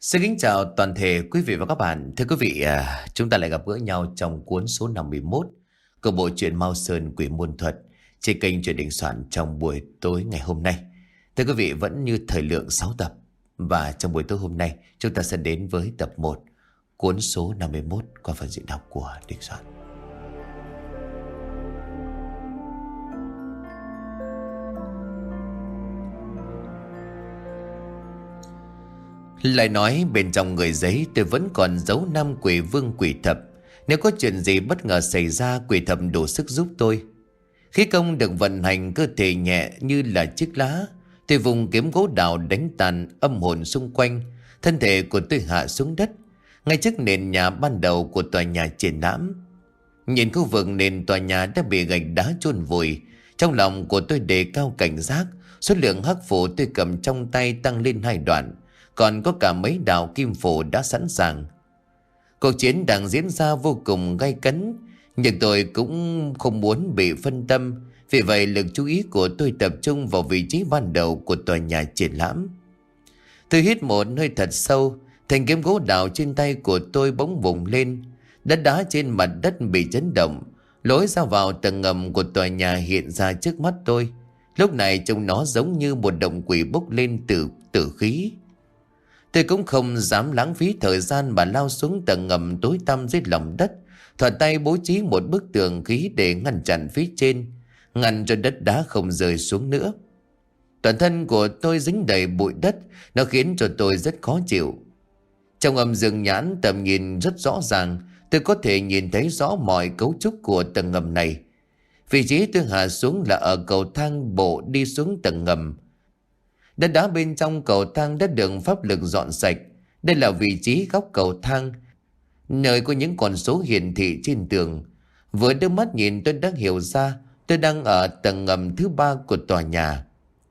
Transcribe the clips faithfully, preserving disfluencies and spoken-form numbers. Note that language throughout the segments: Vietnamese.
Xin kính chào toàn thể quý vị và các bạn. Thưa quý vị, à, chúng ta lại gặp gỡ nhau trong cuốn số năm mươi mốt của bộ truyện Mao Sơn Quỷ Môn Thuật trên kênh Truyện Đình Soạn trong buổi tối ngày hôm nay. Thưa quý vị, vẫn như thời lượng sáu tập, và trong buổi tối hôm nay chúng ta sẽ đến với tập một cuốn số năm mươi mốt qua phần diễn đọc của Đình Soạn. Lại nói bên trong người giấy tôi vẫn còn giấu năm quỷ vương quỷ thập. Nếu có chuyện gì bất ngờ xảy ra, quỷ thập đủ sức giúp tôi. Khí công được vận hành, cơ thể nhẹ như là chiếc lá. Tôi vùng kiếm gỗ đào đánh tàn âm hồn xung quanh. Thân thể của tôi hạ xuống đất, ngay trước nền nhà ban đầu của tòa nhà triển lãm. Nhìn khu vực nền tòa nhà đã bị gạch đá chôn vùi, trong lòng của tôi đề cao cảnh giác. Số lượng hắc phủ tôi cầm trong tay tăng lên hai đoạn, còn có cả mấy đạo kim phổ đã sẵn sàng. Cuộc chiến đang diễn ra vô cùng gay cấn, nhưng tôi cũng không muốn bị phân tâm. Vì vậy lực chú ý của tôi tập trung vào vị trí ban đầu của tòa nhà triển lãm. Tôi hít một hơi thật sâu, thanh kiếm gỗ đào trên tay của tôi bỗng bùng lên. Đất đá trên mặt đất bị chấn động, lối ra vào tầng ngầm của tòa nhà hiện ra trước mắt tôi. Lúc này trông nó giống như một động quỷ bốc lên từ tử khí. Tôi cũng không dám lãng phí thời gian mà lao xuống tầng ngầm tối tăm dưới lòng đất, thuận tay bố trí một bức tường khí để ngăn chặn phía trên, ngăn cho đất đá không rơi xuống nữa. Toàn thân của tôi dính đầy bụi đất, nó khiến cho tôi rất khó chịu. Trong âm dương nhãn tầm nhìn rất rõ ràng, tôi có thể nhìn thấy rõ mọi cấu trúc của tầng ngầm này. Vị trí tôi hạ xuống là ở cầu thang bộ đi xuống tầng ngầm. Đất đá bên trong cầu thang đã được pháp lực dọn sạch. Đây là vị trí góc cầu thang, nơi có những con số hiển thị trên tường. Vừa đưa mắt nhìn tôi đã hiểu ra tôi đang ở tầng ngầm thứ ba của tòa nhà.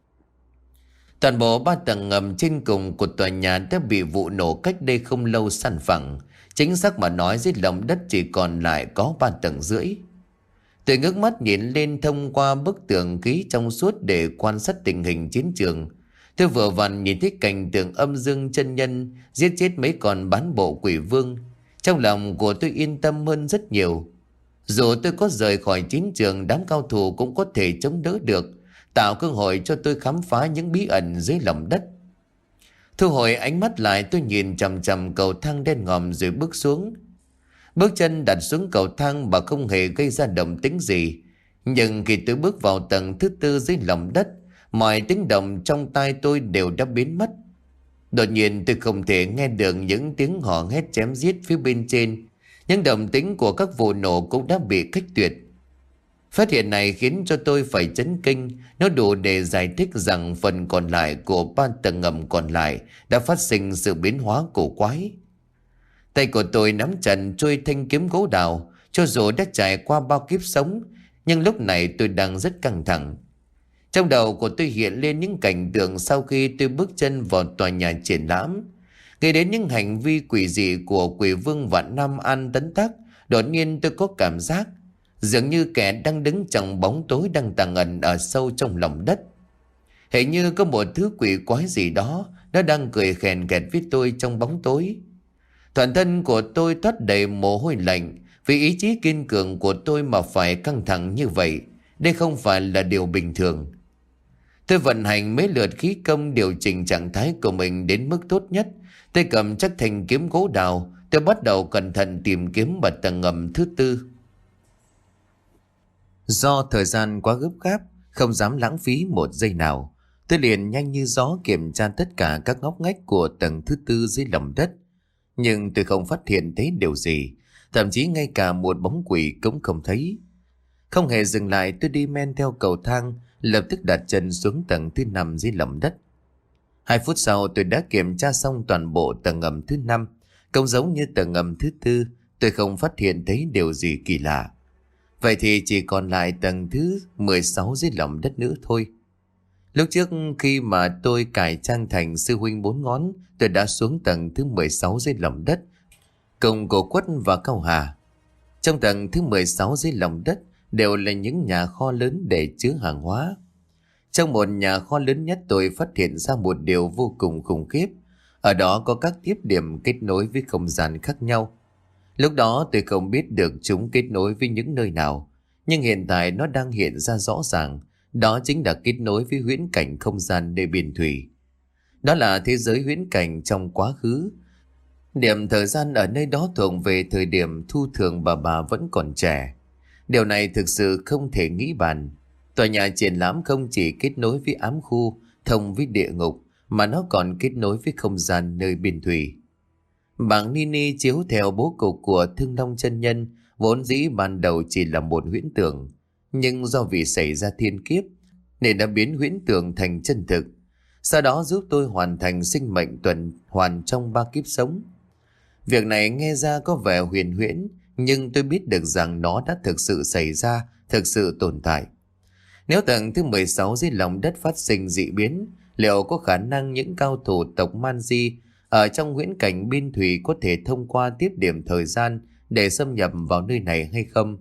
Toàn bộ ba tầng ngầm trên cùng của tòa nhà đã bị vụ nổ cách đây không lâu san phẳng. Chính xác mà nói, dưới lòng đất chỉ còn lại có ba tầng rưỡi. Tôi ngước mắt nhìn lên thông qua bức tường khí trong suốt để quan sát tình hình chiến trường. Tôi vừa vặn nhìn thấy cảnh tượng âm dương chân nhân giết chết mấy con bán bộ quỷ vương. Trong lòng của tôi yên tâm hơn rất nhiều. Dù tôi có rời khỏi chiến trường, đám cao thủ cũng có thể chống đỡ được, tạo cơ hội cho tôi khám phá những bí ẩn dưới lòng đất. Thu hồi ánh mắt lại, tôi nhìn chằm chằm cầu thang đen ngòm rồi bước xuống. Bước chân đặt xuống cầu thang mà không hề gây ra động tĩnh gì. Nhưng khi tôi bước vào tầng thứ tư dưới lòng đất, mọi tiếng động trong tai tôi đều đã biến mất. Đột nhiên tôi không thể nghe được những tiếng hò hét chém giết phía bên trên. Những động tĩnh của các vụ nổ cũng đã bị cách tuyệt. Phát hiện này khiến cho tôi phải chấn kinh. Nó đủ để giải thích rằng phần còn lại của ba tầng ngầm còn lại đã phát sinh sự biến hóa cổ quái. Tay của tôi nắm chặt trôi thanh kiếm gỗ đào. Cho dù đã trải qua bao kiếp sống, nhưng lúc này tôi đang rất căng thẳng. Trong đầu của tôi hiện lên những cảnh tượng sau khi tôi bước chân vào tòa nhà triển lãm. Nghĩ đến những hành vi quỷ dị của quỷ vương Vạn Nam An Tấn Tắc, đột nhiên tôi có cảm giác dường như kẻ đang đứng trong bóng tối đang tàng ẩn ở sâu trong lòng đất. Hình như có một thứ quỷ quái gì đó, nó đang cười khèn khẹt với tôi trong bóng tối. Toàn thân của tôi toát đầy mồ hôi lạnh, vì ý chí kiên cường của tôi mà phải căng thẳng như vậy. Đây không phải là điều bình thường. Tôi vận hành mấy lượt khí công điều chỉnh trạng thái của mình đến mức tốt nhất. Tôi cầm chắc thanh kiếm gỗ đào. Tôi bắt đầu cẩn thận tìm kiếm ở tầng ngầm thứ tư. Do thời gian quá gấp gáp, không dám lãng phí một giây nào, tôi liền nhanh như gió kiểm tra tất cả các ngóc ngách của tầng thứ tư dưới lòng đất. Nhưng tôi không phát hiện thấy điều gì, thậm chí ngay cả một bóng quỷ cũng không thấy. Không hề dừng lại, tôi đi men theo cầu thang, lập tức đặt chân xuống tầng thứ năm dưới lòng đất. Hai phút sau tôi đã kiểm tra xong toàn bộ tầng ngầm thứ năm. Cũng giống như tầng ngầm thứ tư, tôi không phát hiện thấy điều gì kỳ lạ. Vậy thì chỉ còn lại tầng thứ mười sáu dưới lòng đất nữa thôi. Lúc trước khi mà tôi cải trang thành sư huynh bốn ngón, tôi đã xuống tầng thứ mười sáu dưới lòng đất cùng Cổ Quất và Cao Hà. Trong tầng thứ mười sáu dưới lòng đất đều là những nhà kho lớn để chứa hàng hóa. Trong một nhà kho lớn nhất, tôi phát hiện ra một điều vô cùng khủng khiếp. Ở đó có các tiếp điểm kết nối với không gian khác nhau. Lúc đó tôi không biết được chúng kết nối với những nơi nào, nhưng hiện tại nó đang hiện ra rõ ràng. Đó chính là kết nối với huyễn cảnh không gian nơi biển thủy. Đó là thế giới huyễn cảnh trong quá khứ. Điểm thời gian ở nơi đó thuộc về thời điểm Thu Thường bà bà vẫn còn trẻ. Điều này thực sự không thể nghĩ bàn. Tòa nhà triển lãm không chỉ kết nối với ám khu, thông với địa ngục, mà nó còn kết nối với không gian nơi biên thủy. Bảng Nini chiếu theo bố cục của Thương Long chân nhân, vốn dĩ ban đầu chỉ là một huyễn tưởng, nhưng do vì xảy ra thiên kiếp nên đã biến huyễn tưởng thành chân thực. Sau đó giúp tôi hoàn thành sinh mệnh tuần hoàn trong ba kiếp sống. Việc này nghe ra có vẻ huyền huyễn, nhưng tôi biết được rằng nó đã thực sự xảy ra, thực sự tồn tại. Nếu tầng thứ mười sáu dưới lòng đất phát sinh dị biến, liệu có khả năng những cao thủ tộc Manji ở trong huyễn cảnh biên thủy có thể thông qua tiếp điểm thời gian để xâm nhập vào nơi này hay không?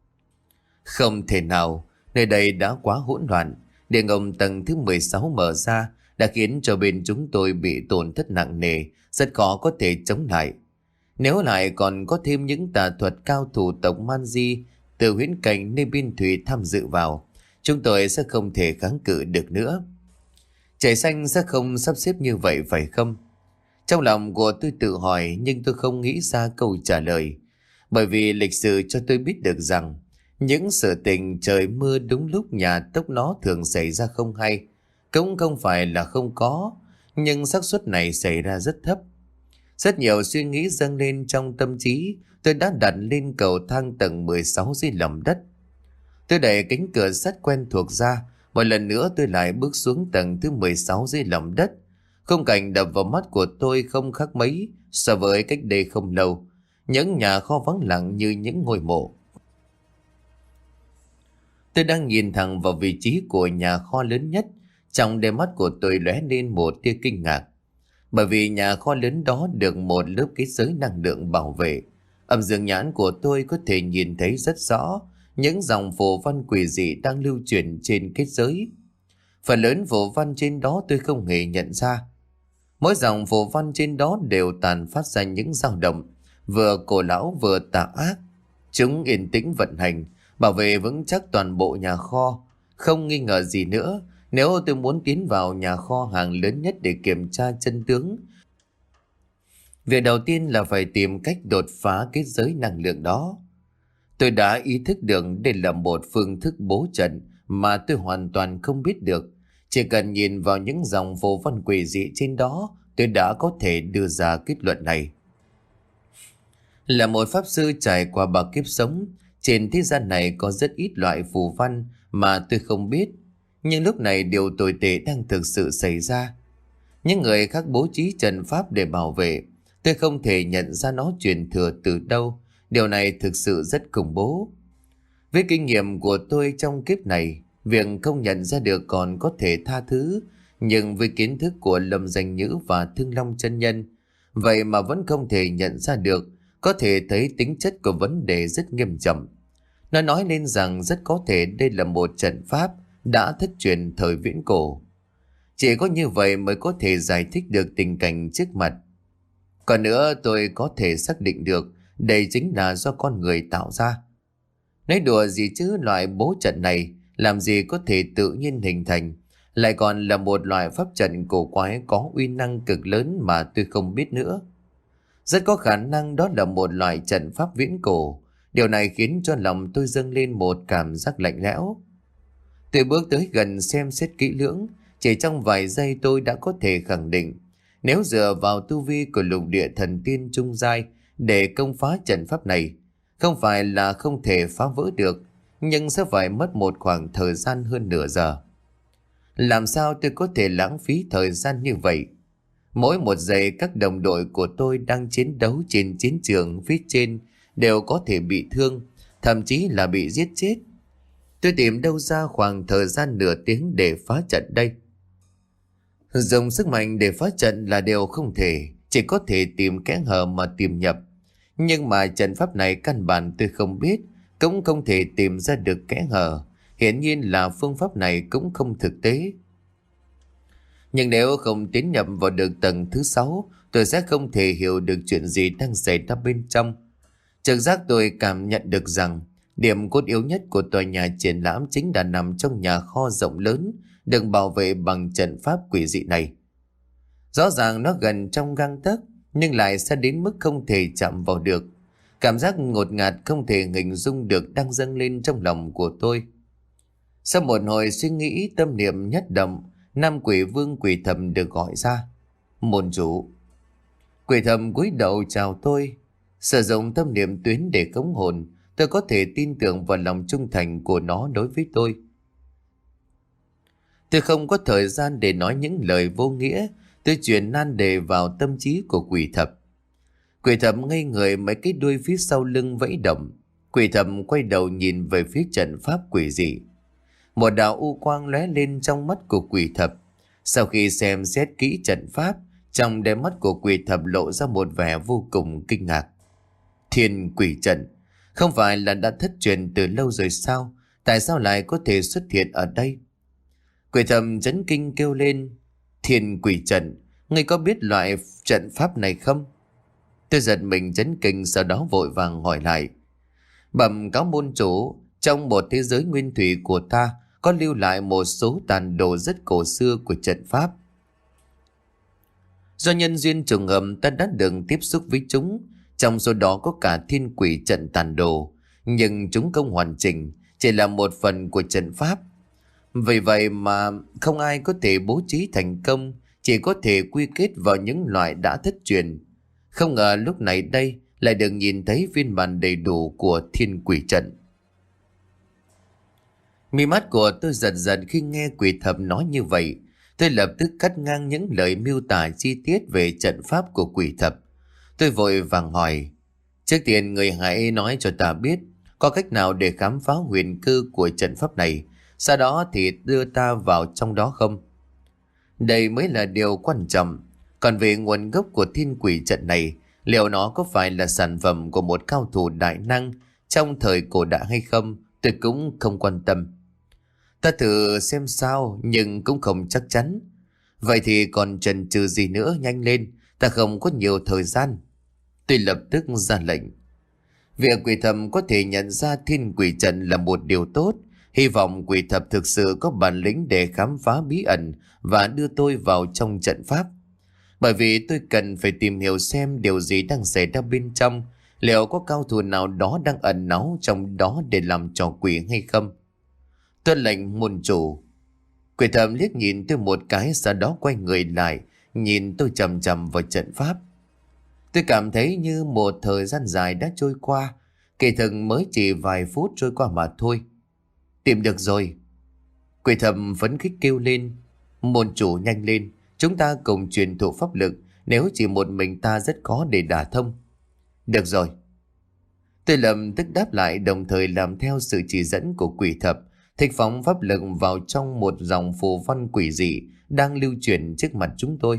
Không thể nào, nơi đây đã quá hỗn loạn. Địa ngục tầng thứ mười sáu mở ra đã khiến cho bên chúng tôi bị tổn thất nặng nề, rất khó có thể chống lại. Nếu lại còn có thêm những tà thuật cao thủ tộc Manji từ huyễn cảnh nơi biên thủy tham dự vào, chúng tôi sẽ không thể kháng cự được nữa. Trời xanh sẽ không sắp xếp như vậy phải không? Trong lòng của tôi tự hỏi, nhưng tôi không nghĩ ra câu trả lời. Bởi vì lịch sử cho tôi biết được rằng những sự tình trời mưa đúng lúc nhà tốc nó thường xảy ra không hay. Cũng không phải là không có, nhưng xác suất này xảy ra rất thấp. Rất nhiều suy nghĩ dâng lên trong tâm trí. Tôi đã đặt lên cầu thang tầng mười sáu dưới lòng đất. Tôi đẩy cánh cửa sắt quen thuộc ra. Một lần nữa tôi lại bước xuống tầng thứ mười sáu dưới lòng đất. Khung cảnh đập vào mắt của tôi không khác mấy so với cách đây không lâu. Những nhà kho vắng lặng như những ngôi mộ. Tôi đang nhìn thẳng vào vị trí của nhà kho lớn nhất. Trong đôi mắt của tôi lóe lên một tia kinh ngạc. Bởi vì nhà kho lớn đó được một lớp kết giới năng lượng bảo vệ. Âm dương nhãn của tôi có thể nhìn thấy rất rõ những dòng phù văn quỷ dị đang lưu truyền trên kết giới. Phần lớn phù văn trên đó tôi không hề nhận ra. Mỗi dòng phù văn trên đó đều tàn phát ra những dao động, vừa cổ lão vừa tà ác. Chúng yên tĩnh vận hành, bảo vệ vững chắc toàn bộ nhà kho. Không nghi ngờ gì nữa, nếu tôi muốn tiến vào nhà kho hàng lớn nhất để kiểm tra chân tướng, việc đầu tiên là phải tìm cách đột phá kết giới năng lượng đó. Tôi đã ý thức được đây là một phương thức bố trận mà tôi hoàn toàn không biết được. Chỉ cần nhìn vào những dòng phù văn quỷ dị trên đó, tôi đã có thể đưa ra kết luận này. Là một pháp sư trải qua ba kiếp sống, trên thế gian này có rất ít loại phù văn mà tôi không biết. Nhưng lúc này điều tồi tệ đang thực sự xảy ra. Những người khác bố trí trận pháp để bảo vệ. Tôi không thể nhận ra nó truyền thừa từ đâu. Điều này thực sự rất khủng bố. Với kinh nghiệm của tôi trong kiếp này, việc không nhận ra được còn có thể tha thứ. Nhưng với kiến thức của Lâm Danh Nhữ và Thương Long chân nhân, vậy mà vẫn không thể nhận ra được, có thể thấy tính chất của vấn đề rất nghiêm trọng. Nó nói lên rằng rất có thể đây là một trận pháp đã thất truyền thời viễn cổ. Chỉ có như vậy mới có thể giải thích được tình cảnh trước mặt. Còn nữa, tôi có thể xác định được đây chính là do con người tạo ra. Nói đùa gì chứ, loại bố trận này làm gì có thể tự nhiên hình thành, lại còn là một loại pháp trận cổ quái có uy năng cực lớn mà tôi không biết nữa. Rất có khả năng đó là một loại trận pháp viễn cổ. Điều này khiến cho lòng tôi dâng lên một cảm giác lạnh lẽo. Tôi bước tới gần xem xét kỹ lưỡng. Chỉ trong vài giây tôi đã có thể khẳng định, nếu dựa vào tu vi của lục địa thần tiên trung giai để công phá trận pháp này, không phải là không thể phá vỡ được, nhưng sẽ phải mất một khoảng thời gian hơn nửa giờ. Làm sao tôi có thể lãng phí thời gian như vậy? Mỗi một giây các đồng đội của tôi đang chiến đấu trên chiến trường phía trên đều có thể bị thương, thậm chí là bị giết chết. Tôi tìm đâu ra khoảng thời gian nửa tiếng để phá trận đây? Dùng sức mạnh để phá trận là điều không thể, chỉ có thể tìm kẽ hở mà tìm nhập. Nhưng mà trận pháp này căn bản tôi không biết, cũng không thể tìm ra được kẽ hở. Hiển nhiên là phương pháp này cũng không thực tế. Nhưng nếu không tiến nhập vào được tầng thứ sáu, tôi sẽ không thể hiểu được chuyện gì đang xảy ra bên trong. Trực giác tôi cảm nhận được rằng điểm cốt yếu nhất của tòa nhà triển lãm chính là nằm trong nhà kho rộng lớn, được bảo vệ bằng trận pháp quỷ dị này. Rõ ràng nó gần trong gang tấc, nhưng lại xa đến mức không thể chạm vào được. Cảm giác ngột ngạt không thể hình dung được đang dâng lên trong lòng của tôi. Sau một hồi suy nghĩ tâm niệm nhất động, nam quỷ vương quỷ thầm được gọi ra. Môn chủ. Quỷ thầm cúi đầu chào tôi. Sử dụng tâm niệm tuyến để khống hồn, tôi có thể tin tưởng vào lòng trung thành của nó đối với tôi. Tôi không có thời gian để nói những lời vô nghĩa. Tôi chuyển nan đề vào tâm trí của quỷ thập. Quỷ thập ngây người, mấy cái đuôi phía sau lưng vẫy động. Quỷ thập quay đầu nhìn về phía trận pháp quỷ dị. Một đạo u quang lóe lên trong mắt của quỷ thập. Sau khi xem xét kỹ trận pháp, trong đôi mắt của quỷ thập lộ ra một vẻ vô cùng kinh ngạc. Thiên quỷ trận, không phải là đã thất truyền từ lâu rồi sao? Tại sao lại có thể xuất hiện ở đây? Quỷ thập chấn kinh kêu lên. Thiên quỷ trận, ngươi có biết loại trận pháp này không? Tôi giật mình chấn kinh, sau đó vội vàng hỏi lại. Bẩm cáo môn chủ, trong một thế giới nguyên thủy của ta có lưu lại một số tàn đồ rất cổ xưa của trận pháp. Do nhân duyên trùng hợp ta đã được tiếp xúc với chúng, trong số đó có cả thiên quỷ trận tàn đồ, nhưng chúng không hoàn chỉnh, chỉ là một phần của trận pháp. Vì vậy mà không ai có thể bố trí thành công, chỉ có thể quy kết vào những loại đã thất truyền. Không ngờ lúc này đây lại được nhìn thấy phiên bản đầy đủ của thiên quỷ trận. Mi mắt của tôi giật giật khi nghe quỷ thập nói như vậy. Tôi lập tức cắt ngang những lời miêu tả chi tiết về trận pháp của quỷ thập. Tôi vội vàng hỏi. Trước tiên người hãy nói cho ta biết có cách nào để khám phá huyền cơ của trận pháp này, sau đó thì đưa ta vào trong đó không? Đây mới là điều quan trọng. Còn về nguồn gốc của thiên quỷ trận này, liệu nó có phải là sản phẩm của một cao thủ đại năng trong thời cổ đại hay không, tôi cũng không quan tâm. Ta thử xem sao, nhưng cũng không chắc chắn. Vậy thì còn chần chừ gì nữa, nhanh lên, ta không có nhiều thời gian. Tôi lập tức ra lệnh. Việc quỷ thầm có thể nhận ra thiên quỷ trận là một điều tốt. Hy vọng quỷ thập thực sự có bản lĩnh để khám phá bí ẩn và đưa tôi vào trong trận pháp. Bởi vì tôi cần phải tìm hiểu xem điều gì đang xảy ra bên trong, liệu có cao thủ nào đó đang ẩn náu trong đó để làm trò quỷ hay không. Tuân lệnh môn chủ. Quỷ thầm liếc nhìn tôi một cái, sau đó quay người lại, nhìn tôi chầm chầm vào trận pháp. Tôi cảm thấy như một thời gian dài đã trôi qua, kỳ thực mới chỉ vài phút trôi qua mà thôi. Tìm được rồi. Quỷ thầm phấn khích kêu lên. Môn chủ nhanh lên, chúng ta cùng truyền thụ pháp lực, nếu chỉ một mình ta rất khó để đả thông. Được rồi. Tôi lập tức đáp lại, đồng thời làm theo sự chỉ dẫn của quỷ thập, thích phóng pháp lực vào trong một dòng phù văn quỷ dị đang lưu chuyển trước mặt chúng tôi.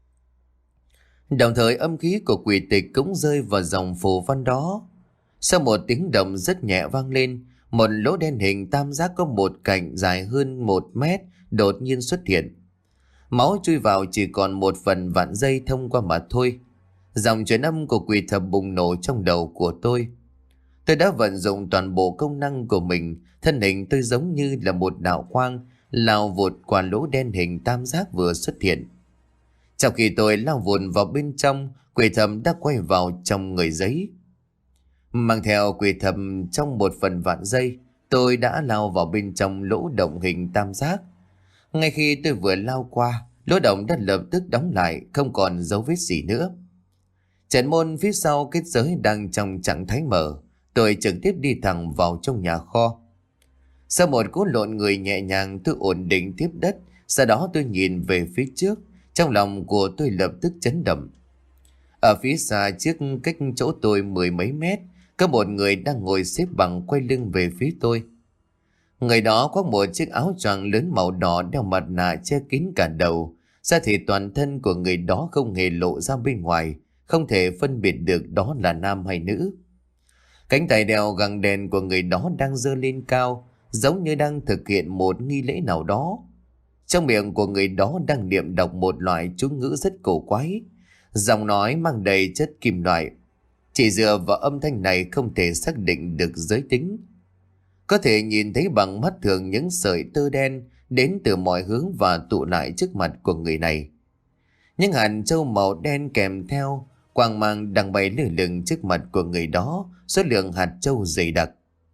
Đồng thời âm khí của quỷ tịch cũng rơi vào dòng phù văn đó. Sau một tiếng động rất nhẹ vang lên, một lỗ đen hình tam giác có một cạnh dài hơn một mét đột nhiên xuất hiện. Máu chui vào chỉ còn một phần vạn giây thông qua mà thôi. Dòng truyền âm của quỷ thập bùng nổ trong đầu của tôi. Tôi đã vận dụng toàn bộ công năng của mình, thân hình tôi giống như là một đạo quang lao vụt qua lỗ đen hình tam giác vừa xuất hiện. Trong khi tôi lao vụt vào bên trong, quỷ thầm đã quay vào trong người giấy. Mang theo quỷ thầm trong một phần vạn giây, tôi đã lao vào bên trong lỗ động hình tam giác. Ngay khi tôi vừa lao qua, lỗ động đã lập tức đóng lại, không còn dấu vết gì nữa. Trận môn phía sau kết giới đang trong trạng thái mở, tôi trực tiếp đi thẳng vào trong nhà kho. Sau một cú lộn người nhẹ nhàng, tôi ổn định tiếp đất, sau đó tôi nhìn về phía trước, trong lòng của tôi lập tức chấn động. Ở phía xa trước cách chỗ tôi mười mấy mét, có một người đang ngồi xếp bằng quay lưng về phía tôi. Người đó khoác một chiếc áo choàng lớn màu đỏ, đeo mặt nạ che kín cả đầu. Da thịt toàn thân của người đó không hề lộ ra bên ngoài, không thể phân biệt được đó là nam hay nữ. Cánh tay đeo găng đèn của người đó đang giơ lên cao, giống như đang thực hiện một nghi lễ nào đó. Trong miệng của người đó đang niệm đọc một loại chú ngữ rất cổ quái. Giọng nói mang đầy chất kim loại. Chỉ dựa vào âm thanh này không thể xác định được giới tính. Có thể nhìn thấy bằng mắt thường những sợi tơ đen đến từ mọi hướng và tụ lại trước mặt của người này. Những hạt châu màu đen kèm theo quang mang đang bay lơ lửng trước mặt của người đó, số lượng hạt châu dày đặc.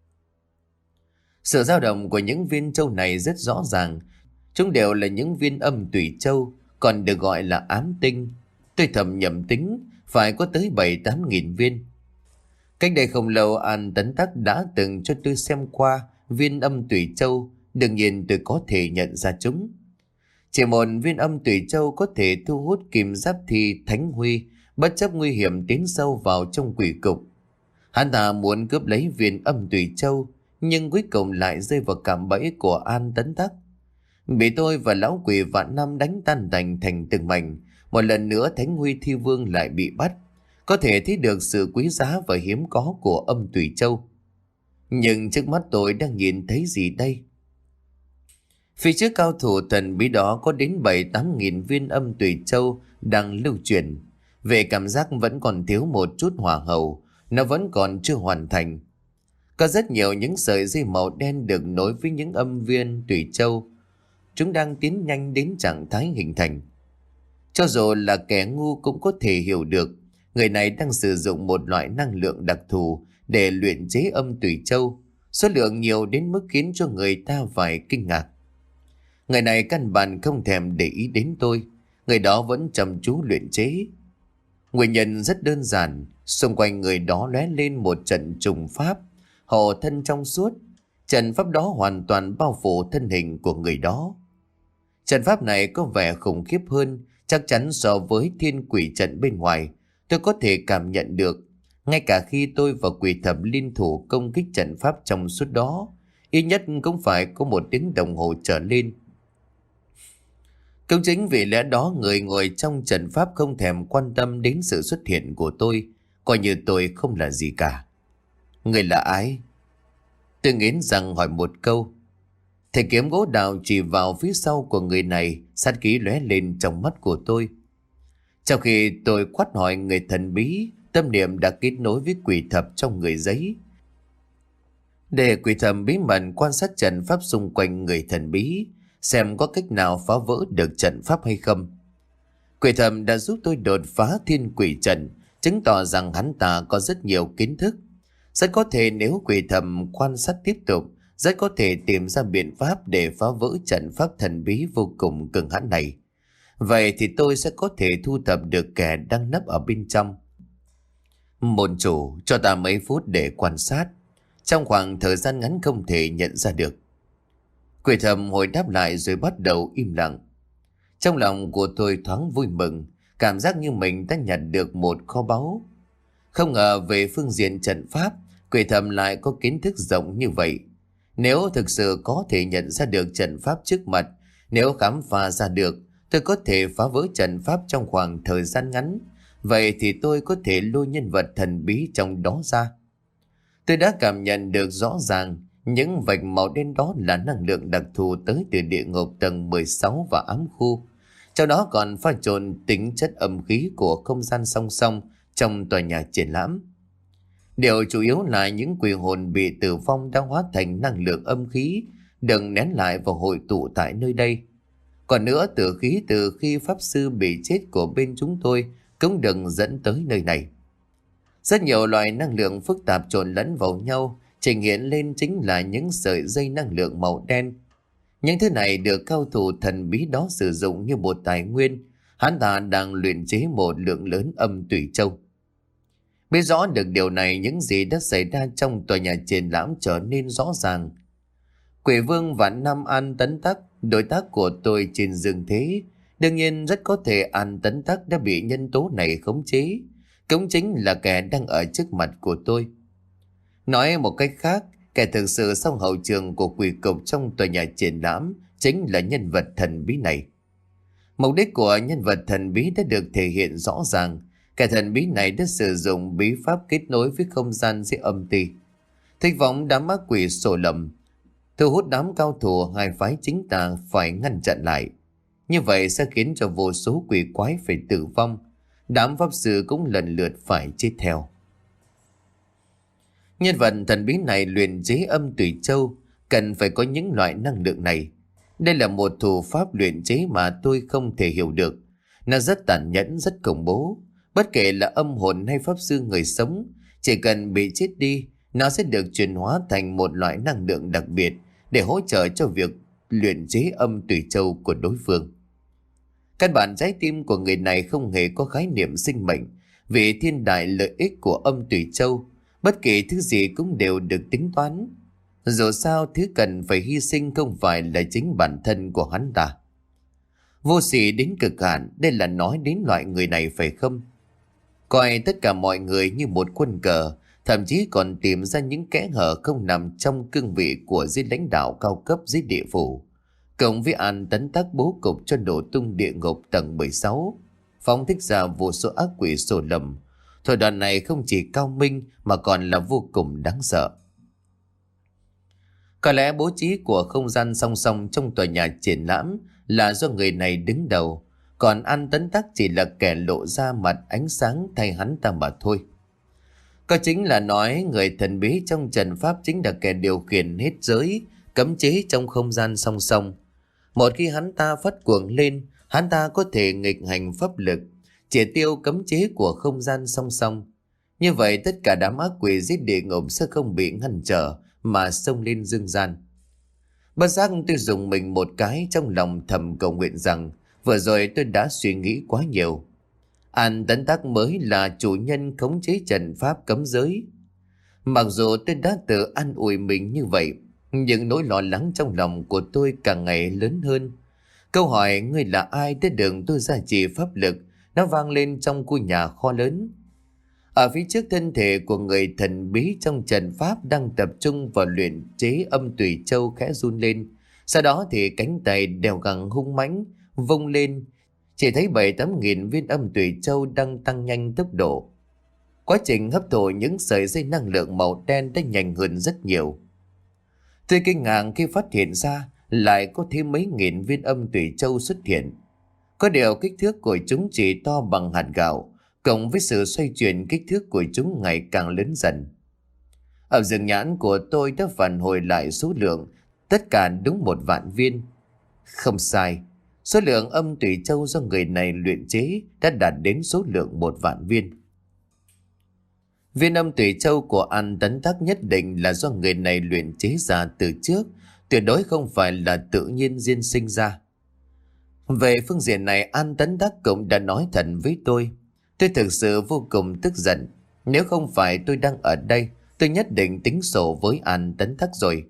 Sự dao động của những viên châu này rất rõ ràng. Chúng đều là những viên âm tủy châu, còn được gọi là ám tinh. Tôi thầm nhầm tính, phải có tới bảy tám nghìn viên. Cách đây không lâu, An Tấn Tắc đã từng cho tôi xem qua viên âm tủy châu, đương nhiên tôi có thể nhận ra chúng. Chỉ một viên âm tủy châu có thể thu hút Kim Giáp Thi Thánh Huy, bất chấp nguy hiểm tiến sâu vào trong quỷ cục. Hắn ta muốn cướp lấy viên âm tủy châu, nhưng cuối cùng lại rơi vào cạm bẫy của An Tấn Tắc. Bị tôi và lão quỷ vạn năm đánh tan tành thành từng mảnh. Một lần nữa Thánh Huy Thi Vương lại bị bắt. Có thể thấy được sự quý giá và hiếm có của âm tủy châu. Nhưng trước mắt tôi đang nhìn thấy gì đây? Phía trước cao thủ thần bí đó có đến bảy tám nghìn viên âm tủy châu đang lưu truyền. Về cảm giác vẫn còn thiếu một chút hỏa hầu, nó vẫn còn chưa hoàn thành. Có rất nhiều những sợi dây màu đen được nối với những âm viên tủy châu. Chúng đang tiến nhanh đến trạng thái hình thành. Cho dù là kẻ ngu cũng có thể hiểu được, người này đang sử dụng một loại năng lượng đặc thù để luyện chế âm tủy châu, số lượng nhiều đến mức khiến cho người ta phải kinh ngạc. Người này căn bản không thèm để ý đến tôi, người đó vẫn chăm chú luyện chế. Nguyên nhân rất đơn giản, xung quanh người đó lóe lên một trận trùng pháp, hộ thân trong suốt. Trận pháp đó hoàn toàn bao phủ thân hình của người đó. Trận pháp này có vẻ khủng khiếp hơn, chắc chắn so với thiên quỷ trận bên ngoài. Tôi có thể cảm nhận được, ngay cả khi tôi và quỷ thập liên thủ công kích trận pháp trong suốt đó, ít nhất cũng phải có một tiếng đồng hồ trở lên. Cũng chính vì lẽ đó người ngồi trong trận pháp không thèm quan tâm đến sự xuất hiện của tôi, coi như tôi không là gì cả. Người là ai? Tôi nghiến răng hỏi một câu. Thầy kiếm gỗ đào chỉ vào phía sau của người này, sát khí lóe lên trong mắt của tôi. Trong khi tôi quát hỏi người thần bí, tâm niệm đã kết nối với quỷ thập trong người giấy. Để quỷ thập bí mật quan sát trận pháp xung quanh người thần bí, xem có cách nào phá vỡ được trận pháp hay không. Quỷ thập đã giúp tôi đột phá thiên quỷ trận, chứng tỏ rằng hắn ta có rất nhiều kiến thức. Rất có thể nếu quỷ thập quan sát tiếp tục, rất có thể tìm ra biện pháp để phá vỡ trận pháp thần bí vô cùng cường hãn này. Vậy thì tôi sẽ có thể thu thập được kẻ đang nấp ở bên trong. Môn chủ cho ta mấy phút để quan sát. Trong khoảng thời gian ngắn không thể nhận ra được. Quỷ thầm hồi đáp lại rồi bắt đầu im lặng. Trong lòng của tôi thoáng vui mừng, cảm giác như mình đã nhặt được một kho báu. Không ngờ về phương diện trận pháp, quỷ thầm lại có kiến thức rộng như vậy. Nếu thực sự có thể nhận ra được trận pháp trước mặt, nếu khám phá ra được, tôi có thể phá vỡ trận pháp trong khoảng thời gian ngắn. Vậy thì tôi có thể lôi nhân vật thần bí trong đó ra. Tôi đã cảm nhận được rõ ràng những vạch màu đen đó là năng lượng đặc thù tới từ địa ngục tầng mười sáu và ám khu. Trong đó còn pha trộn tính chất âm khí của không gian song song trong tòa nhà triển lãm. Điều chủ yếu là những quỷ hồn bị tử vong đã hóa thành năng lượng âm khí, đừng nén lại và hội tụ tại nơi đây. Còn nữa, tử khí từ khi pháp sư bị chết của bên chúng tôi cũng đừng dẫn tới nơi này. Rất nhiều loại năng lượng phức tạp trộn lẫn vào nhau, trình hiện lên chính là những sợi dây năng lượng màu đen. Những thứ này được cao thủ thần bí đó sử dụng như một tài nguyên. Hắn ta đang luyện chế một lượng lớn âm tủy châu. Biết rõ được điều này, những gì đã xảy ra trong tòa nhà triển lãm trở nên rõ ràng. Quỷ vương Vạn Năm An Tấn Tắc, đối tác của tôi trên dương thế, đương nhiên rất có thể An Tấn Tắc đã bị nhân tố này khống chế. Cũng chính là kẻ đang ở trước mặt của tôi. Nói một cách khác, kẻ thực sự sau hậu trường của quỷ cục trong tòa nhà triển lãm chính là nhân vật thần bí này. Mục đích của nhân vật thần bí đã được thể hiện rõ ràng. Kẻ thần bí này đã sử dụng bí pháp kết nối với không gian dưới âm ti. Thích vọng đám ác quỷ sổ lầm. thu hút đám cao thủ hai phái chính tà phải ngăn chặn lại. Như vậy sẽ khiến cho vô số quỷ quái phải tử vong, đám pháp sư cũng lần lượt phải chết theo. Nhân vật thần bí này luyện chế âm tùy châu, cần phải có những loại năng lượng này. Đây là một thủ pháp luyện chế mà tôi không thể hiểu được. Nó rất tàn nhẫn, rất khủng bố. Bất kể là âm hồn hay pháp sư người sống, chỉ cần bị chết đi, nó sẽ được chuyển hóa thành một loại năng lượng đặc biệt để hỗ trợ cho việc luyện chế âm tùy châu của đối phương. Căn bản trái tim của người này không hề có khái niệm sinh mệnh, vì thiên đại lợi ích của âm tùy châu, bất kỳ thứ gì cũng đều được tính toán. Dù sao thứ cần phải hy sinh không phải là chính bản thân của hắn ta. Vô sỉ đến cực hạn, đây là nói đến loại người này phải không? Coi tất cả mọi người như một quân cờ, thậm chí còn tìm ra những kẽ hở không nằm trong cương vị của giới lãnh đạo cao cấp dưới địa phủ. Cộng với an tấn tác bố cục cho nổ tung địa ngục tầng mười sáu, phóng thích ra vô số ác quỷ sổ lầm. Thủ đoạn này không chỉ cao minh mà còn là vô cùng đáng sợ. Có lẽ bố trí của không gian song song trong tòa nhà triển lãm là do người này đứng đầu, còn An Tấn Tắc chỉ là kẻ lộ ra mặt ánh sáng thay hắn ta mà thôi. Có chính là nói người thần bí trong trận pháp chính là kẻ điều khiển hết giới cấm chế trong không gian song song. Một khi hắn ta phát cuồng lên, hắn ta có thể nghịch hành pháp lực, triệt tiêu cấm chế của không gian song song. Như vậy tất cả đám ác quỷ giết địa ngục sẽ không bị ngăn trở mà xông lên dương gian. Bất giác tôi dùng mình một cái, trong lòng thầm cầu nguyện rằng vừa rồi tôi đã suy nghĩ quá nhiều. An Tấn Tắc mới là chủ nhân khống chế trận pháp cấm giới. Mặc dù tôi đã tự an ủi mình như vậy, nhưng nỗi lo lắng trong lòng của tôi càng ngày lớn hơn. Câu hỏi ngươi là ai để đường tôi gia trì pháp lực nó vang lên trong khu nhà kho lớn. Ở phía trước thân thể của người thần bí trong trận pháp đang tập trung vào luyện chế âm tùy châu khẽ run lên. Sau đó thì cánh tay đèo gẳng hung mãnh vung lên, chỉ thấy bảy tám nghìn viên âm tùy châu đang tăng nhanh tốc độ. Quá trình hấp thụ những sợi dây năng lượng màu đen đã nhanh hơn rất nhiều. Tôi kinh ngạc khi phát hiện ra lại có thêm mấy nghìn viên âm tùy châu xuất hiện. Có điều kích thước của chúng chỉ to bằng hạt gạo, cộng với sự xoay chuyển kích thước của chúng ngày càng lớn dần. Ở rừng nhãn của tôi đã phản hồi lại số lượng, tất cả đúng một vạn viên. Không sai, số lượng âm tùy châu do người này luyện chế đã đạt đến số lượng một vạn viên. Viên âm tùy châu của An Tấn Tắc nhất định là do người này luyện chế ra từ trước, tuyệt đối không phải là tự nhiên diên sinh ra. Về phương diện này An Tấn Tắc cũng đã nói thật với tôi. Tôi thực sự vô cùng tức giận. Nếu không phải tôi đang ở đây, tôi nhất định tính sổ với An Tấn Tắc rồi.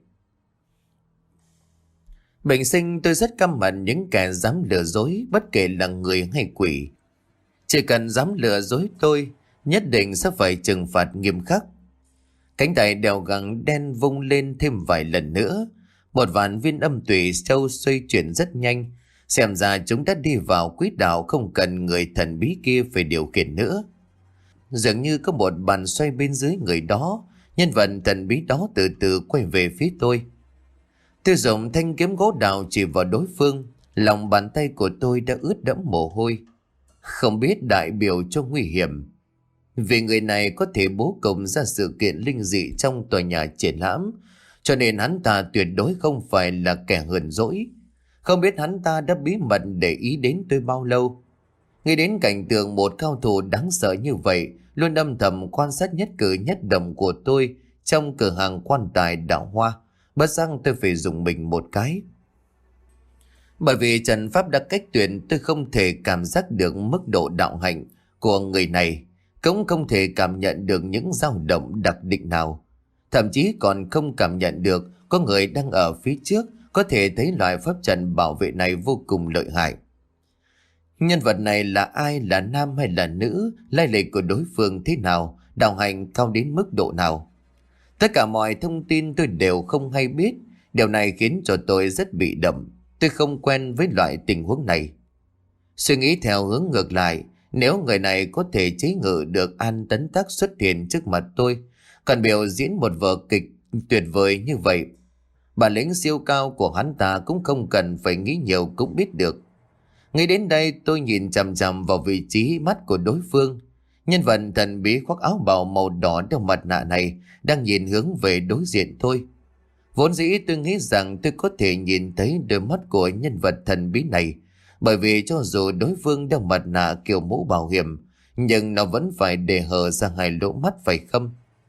Bình sinh tôi rất căm hận những kẻ dám lừa dối, bất kể là người hay quỷ. Chỉ cần dám lừa dối tôi, nhất định sẽ phải trừng phạt nghiêm khắc. Cánh tay đèo gẳng đen vung lên thêm vài lần nữa. Một vạn viên âm tùy châu xoay chuyển rất nhanh. Xem ra chúng đã đi vào quỹ đạo, không cần người thần bí kia phải điều khiển nữa. Dường như có một bàn xoay bên dưới người đó. Nhân vật thần bí đó từ từ quay về phía tôi. Tôi dùng thanh kiếm gỗ đào chỉ vào đối phương. Lòng bàn tay của tôi đã ướt đẫm mồ hôi. Không biết đại biểu cho nguy hiểm. Vì người này có thể bố cục ra sự kiện linh dị trong tòa nhà triển lãm, cho nên hắn ta tuyệt đối không phải là kẻ hờn dỗi. Không biết hắn ta đã bí mật để ý đến tôi bao lâu. Nghĩ đến cảnh tượng một cao thủ đáng sợ như vậy luôn âm thầm quan sát nhất cử nhất động của tôi trong cửa hàng quan tài đạo hoa, bất giác tôi phải dùng mình một cái. Bởi vì trận pháp đã cách tuyệt, tôi không thể cảm giác được mức độ đạo hạnh của người này, cũng không thể cảm nhận được những dao động đặc định nào. Thậm chí còn không cảm nhận được có người đang ở phía trước có thể thấy loại pháp trận bảo vệ này vô cùng lợi hại. Nhân vật này là ai, là nam hay là nữ, lai lịch của đối phương thế nào, đạo hạnh cao đến mức độ nào. Tất cả mọi thông tin tôi đều không hay biết. Điều này khiến cho tôi rất bị động. Tôi không quen với loại tình huống này. Suy nghĩ theo hướng ngược lại, nếu người này có thể chế ngự được An Tấn Tắc xuất hiện trước mặt tôi, còn biểu diễn một vở kịch tuyệt vời như vậy, Bản lĩnh siêu cao của hắn ta cũng không cần phải nghĩ nhiều cũng biết được. Ngay đến đây tôi nhìn chằm chằm vào vị trí mắt của đối phương. Nhân vật thần bí khoác áo bào màu đỏ đeo mặt nạ này đang nhìn hướng về đối diện tôi. Vốn dĩ tôi nghĩ rằng tôi có thể nhìn thấy đôi mắt của nhân vật thần bí này, bởi vì cho dù đối phương đeo mặt nạ kiểu mũ bảo hiểm, nhưng nó vẫn phải để hở ra hai lỗ mắt phải không?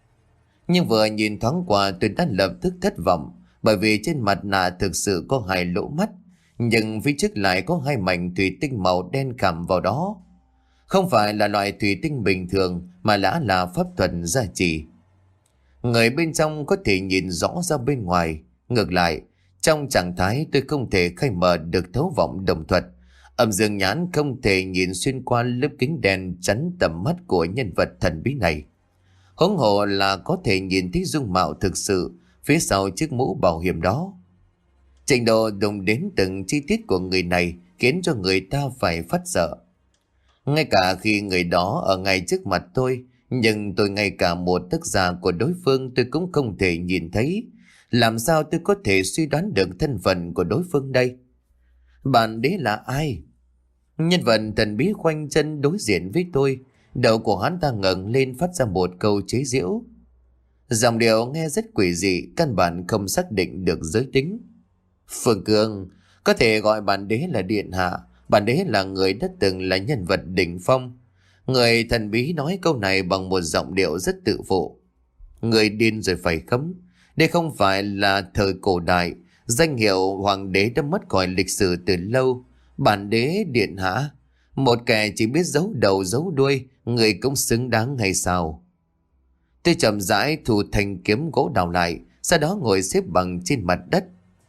Nhưng vừa nhìn thoáng qua tôi đã lập tức thất vọng, bởi vì trên mặt nạ thực sự có hai lỗ mắt, nhưng phía trước lại có hai mảnh thủy tinh màu đen khảm vào đó. Không phải là loại thủy tinh bình thường mà đã là pháp thuật gia trì. Người bên trong có thể nhìn rõ ra bên ngoài. Ngược lại, trong trạng thái tôi không thể khai mở được thấu vọng đồng thuật. Âm dương nhãn không thể nhìn xuyên qua lớp kính đen chắn tầm mắt của nhân vật thần bí này. Huống hồ là có thể nhìn thấy dung mạo thực sự phía sau chiếc mũ bảo hiểm đó. Trình độ đụng đến từng chi tiết của người này khiến cho người ta phải phát sợ. Ngay cả khi người đó ở ngay trước mặt tôi, nhưng tôi ngay cả một tấc da của đối phương tôi cũng không thể nhìn thấy. Làm sao tôi có thể suy đoán được thân phận của đối phương đây? Bạn đấy là ai? Nhân vật thần bí khoanh chân đối diện với tôi. Đầu của hắn ta ngẩng lên phát ra một câu chế giễu. Dòng điệu nghe rất quỷ dị, căn bản không xác định được giới tính. Phương Cương, có thể gọi bạn đế là điện hạ. Bạn đế là người đã từng là nhân vật đỉnh phong. Người thần bí nói câu này bằng một giọng điệu rất tự phụ. Người điên rồi phải không? Đây không phải là thời cổ đại. Danh hiệu hoàng đế đã mất khỏi lịch sử từ lâu. Bản đế điện hạ, một kẻ chỉ biết giấu đầu giấu đuôi, người cũng xứng đáng hay sao? Tôi chậm rãi thu thanh kiếm gỗ đào lại, sau đó ngồi xếp bằng trên mặt đất.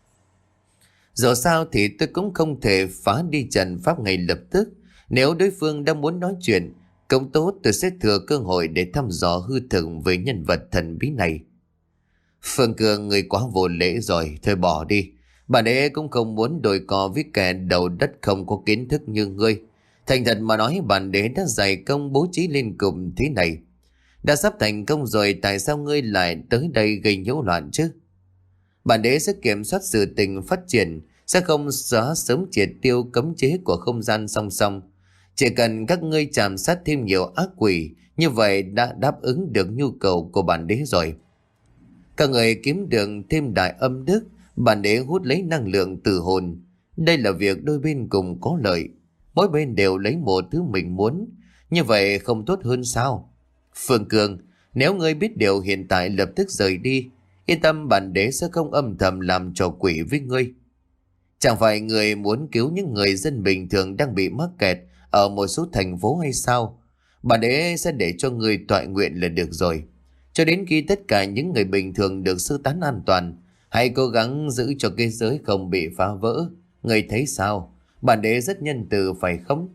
Dù sao thì tôi cũng không thể phá đi trận pháp ngay lập tức. Nếu đối phương đang muốn nói chuyện, công tốt tôi sẽ thừa cơ hội để thăm dò hư thực về nhân vật thần bí này. Phương Cường, người quá vô lễ rồi, thôi bỏ đi. Bà ấy cũng không muốn đôi co với kẻ đầu đất không có kiến thức như ngươi. Thành thật mà nói, bản đế đã dày công bố trí lên cùng thế này. Đã sắp thành công rồi, tại sao ngươi lại tới đây gây nhiễu loạn chứ? Bản đế sẽ kiểm soát sự tình phát triển, sẽ không xóa sớm triệt tiêu cấm chế của không gian song song. Chỉ cần các ngươi chạm sát thêm nhiều ác quỷ, như vậy đã đáp ứng được nhu cầu của bản đế rồi. Các người kiếm được thêm đại âm đức, bản đế hút lấy năng lượng từ hồn. Đây là việc đôi bên cùng có lợi. Mỗi bên đều lấy một thứ mình muốn. Như vậy không tốt hơn sao? Phương Cường, nếu ngươi biết điều hiện tại lập tức rời đi. Yên tâm, bản đế sẽ không âm thầm làm trò quỷ với ngươi. Chẳng phải người muốn cứu những người dân bình thường đang bị mắc kẹt ở một số thành phố hay sao? Bản đế sẽ để cho ngươi tọa nguyện là được rồi. Cho đến khi tất cả những người bình thường được sơ tán an toàn, hãy cố gắng giữ cho cái giới không bị phá vỡ. Ngươi thấy sao? Bản đế rất nhân từ phải không?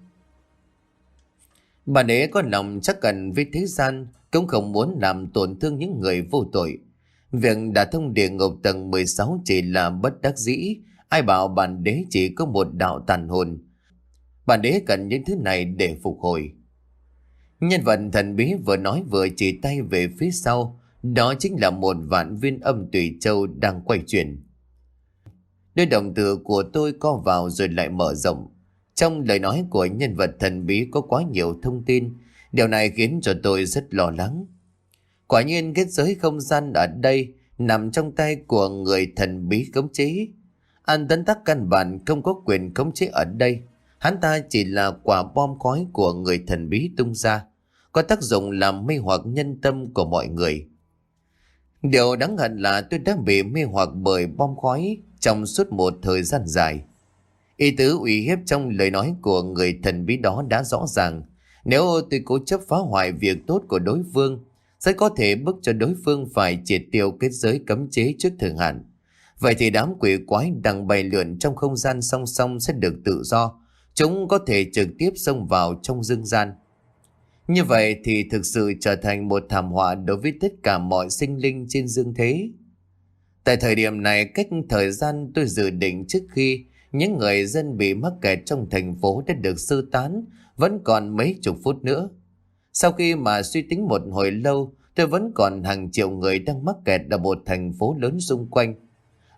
Bản đế có lòng chắc cần với thế gian, cũng không muốn làm tổn thương những người vô tội. Việc đả thông địa ngục tầng mười sáu chỉ là bất đắc dĩ. Ai bảo bản đế chỉ có một đạo tàn hồn. Bản đế cần những thứ này để phục hồi. Nhân vật thần bí vừa nói vừa chỉ tay về phía sau. Đó chính là một vạn viên âm tùy châu đang quay chuyển. Đôi đồng tử của tôi co vào rồi lại mở rộng. Trong lời nói của nhân vật thần bí có quá nhiều thông tin. Điều này khiến cho tôi rất lo lắng. Quả nhiên kết giới không gian ở đây nằm trong tay của người thần bí khống chế. An Tấn Tắc căn bản không có quyền khống chế ở đây. Hắn ta chỉ là quả bom khói của người thần bí tung ra, có tác dụng làm mê hoặc nhân tâm của mọi người. Điều đáng hận là tôi đã bị mê hoặc bởi bom khói trong suốt một thời gian dài. Ý tứ uy hiếp trong lời nói của người thần bí đó đã rõ ràng. Nếu tôi cố chấp phá hoại việc tốt của đối phương, sẽ có thể bức cho đối phương phải triệt tiêu kết giới cấm chế trước thời hạn. Vậy thì đám quỷ quái đang bay lượn trong không gian song song sẽ được tự do. Chúng có thể trực tiếp xông vào trong dương gian. Như vậy thì thực sự trở thành một thảm họa đối với tất cả mọi sinh linh trên dương thế. Tại thời điểm này, cách thời gian tôi dự định trước khi những người dân bị mắc kẹt trong thành phố đã được sơ tán vẫn còn mấy chục phút nữa. Sau khi mà suy tính một hồi lâu, tôi vẫn còn hàng triệu người đang mắc kẹt ở một thành phố lớn xung quanh.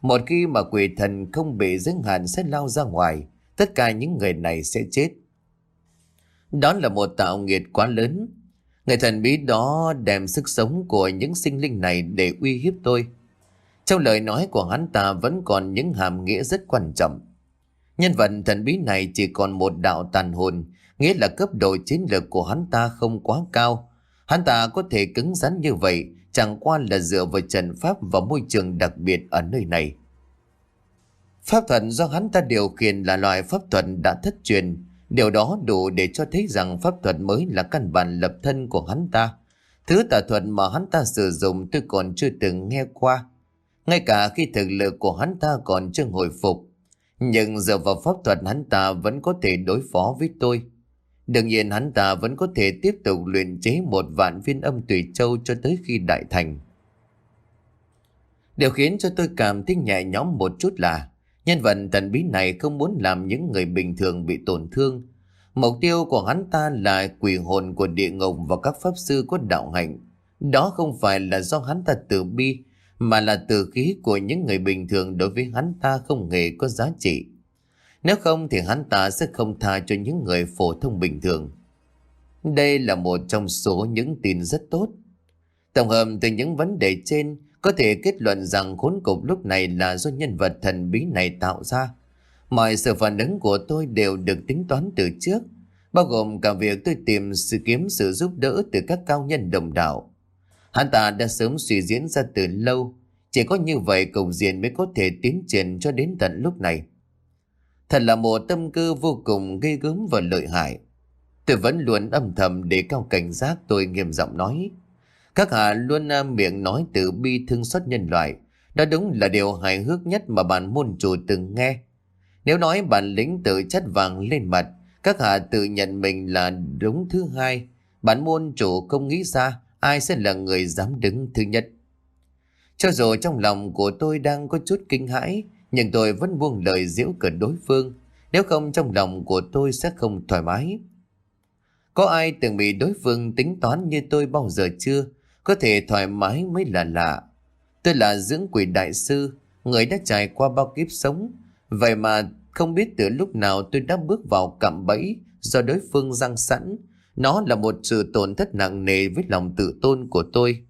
Một khi mà quỷ thần không bị giới hạn sẽ lao ra ngoài, tất cả những người này sẽ chết. Đó là một tạo nghiệt quá lớn. Người thần bí đó đem sức sống của những sinh linh này để uy hiếp tôi. Trong lời nói của hắn ta vẫn còn những hàm nghĩa rất quan trọng. Nhân vật thần bí này chỉ còn một đạo tàn hồn, nghĩa là cấp độ chiến lược của hắn ta không quá cao. Hắn ta có thể cứng rắn như vậy chẳng qua là dựa vào trận pháp và môi trường đặc biệt ở nơi này. Pháp thuật do hắn ta điều khiển là loại pháp thuật đã thất truyền. Điều đó đủ để cho thấy rằng pháp thuật mới là căn bản lập thân của hắn ta. Thứ tà thuật mà hắn ta sử dụng tôi còn chưa từng nghe qua. Ngay cả khi thực lực của hắn ta còn chưa hồi phục, nhưng dựa vào pháp thuật hắn ta vẫn có thể đối phó với tôi. Đương nhiên hắn ta vẫn có thể tiếp tục luyện chế một vạn viên âm tùy châu cho tới khi đại thành. Điều khiến cho tôi cảm thấy nhẹ nhõm một chút là nhân vật thần bí này không muốn làm những người bình thường bị tổn thương. Mục tiêu của hắn ta là quỷ hồn của địa ngục và các pháp sư có đạo hạnh. Đó không phải là do hắn ta từ bi, mà là từ khí của những người bình thường đối với hắn ta không hề có giá trị. Nếu không thì hắn ta sẽ không tha cho những người phổ thông bình thường. Đây là một trong số những tin rất tốt. Tổng hợp từ những vấn đề trên, có thể kết luận rằng khốn cục lúc này là do nhân vật thần bí này tạo ra. Mọi sự phản ứng của tôi đều được tính toán từ trước, bao gồm cả việc tôi tìm sự kiếm sự giúp đỡ từ các cao nhân đồng đạo. Hắn ta đã sớm suy diễn ra từ lâu, chỉ có như vậy cục diện mới có thể tiến triển cho đến tận lúc này. Thật là một tâm cơ vô cùng ghê gớm và lợi hại. Tôi vẫn luôn âm thầm để cao cảnh giác. Tôi nghiêm giọng nói: các hạ luôn miệng nói từ bi thương xót nhân loại. Đó đúng là điều hài hước nhất mà bản môn chủ từng nghe. Nếu nói bản lĩnh tự chất vàng lên mặt, các hạ tự nhận mình là đúng thứ hai. Bản môn chủ không nghĩ ra ai sẽ là người dám đứng thứ nhất. Cho dù trong lòng của tôi đang có chút kinh hãi, nhưng tôi vẫn buông lời giễu cợt đối phương. Nếu không trong lòng của tôi sẽ không thoải mái. Có ai từng bị đối phương tính toán như tôi bao giờ chưa? Có thể thoải mái mới là lạ. Tôi là dưỡng quỷ đại sư, người đã trải qua bao kiếp sống. Vậy mà không biết từ lúc nào tôi đã bước vào cạm bẫy do đối phương giăng sẵn. Nó là một sự tổn thất nặng nề với lòng tự tôn của tôi.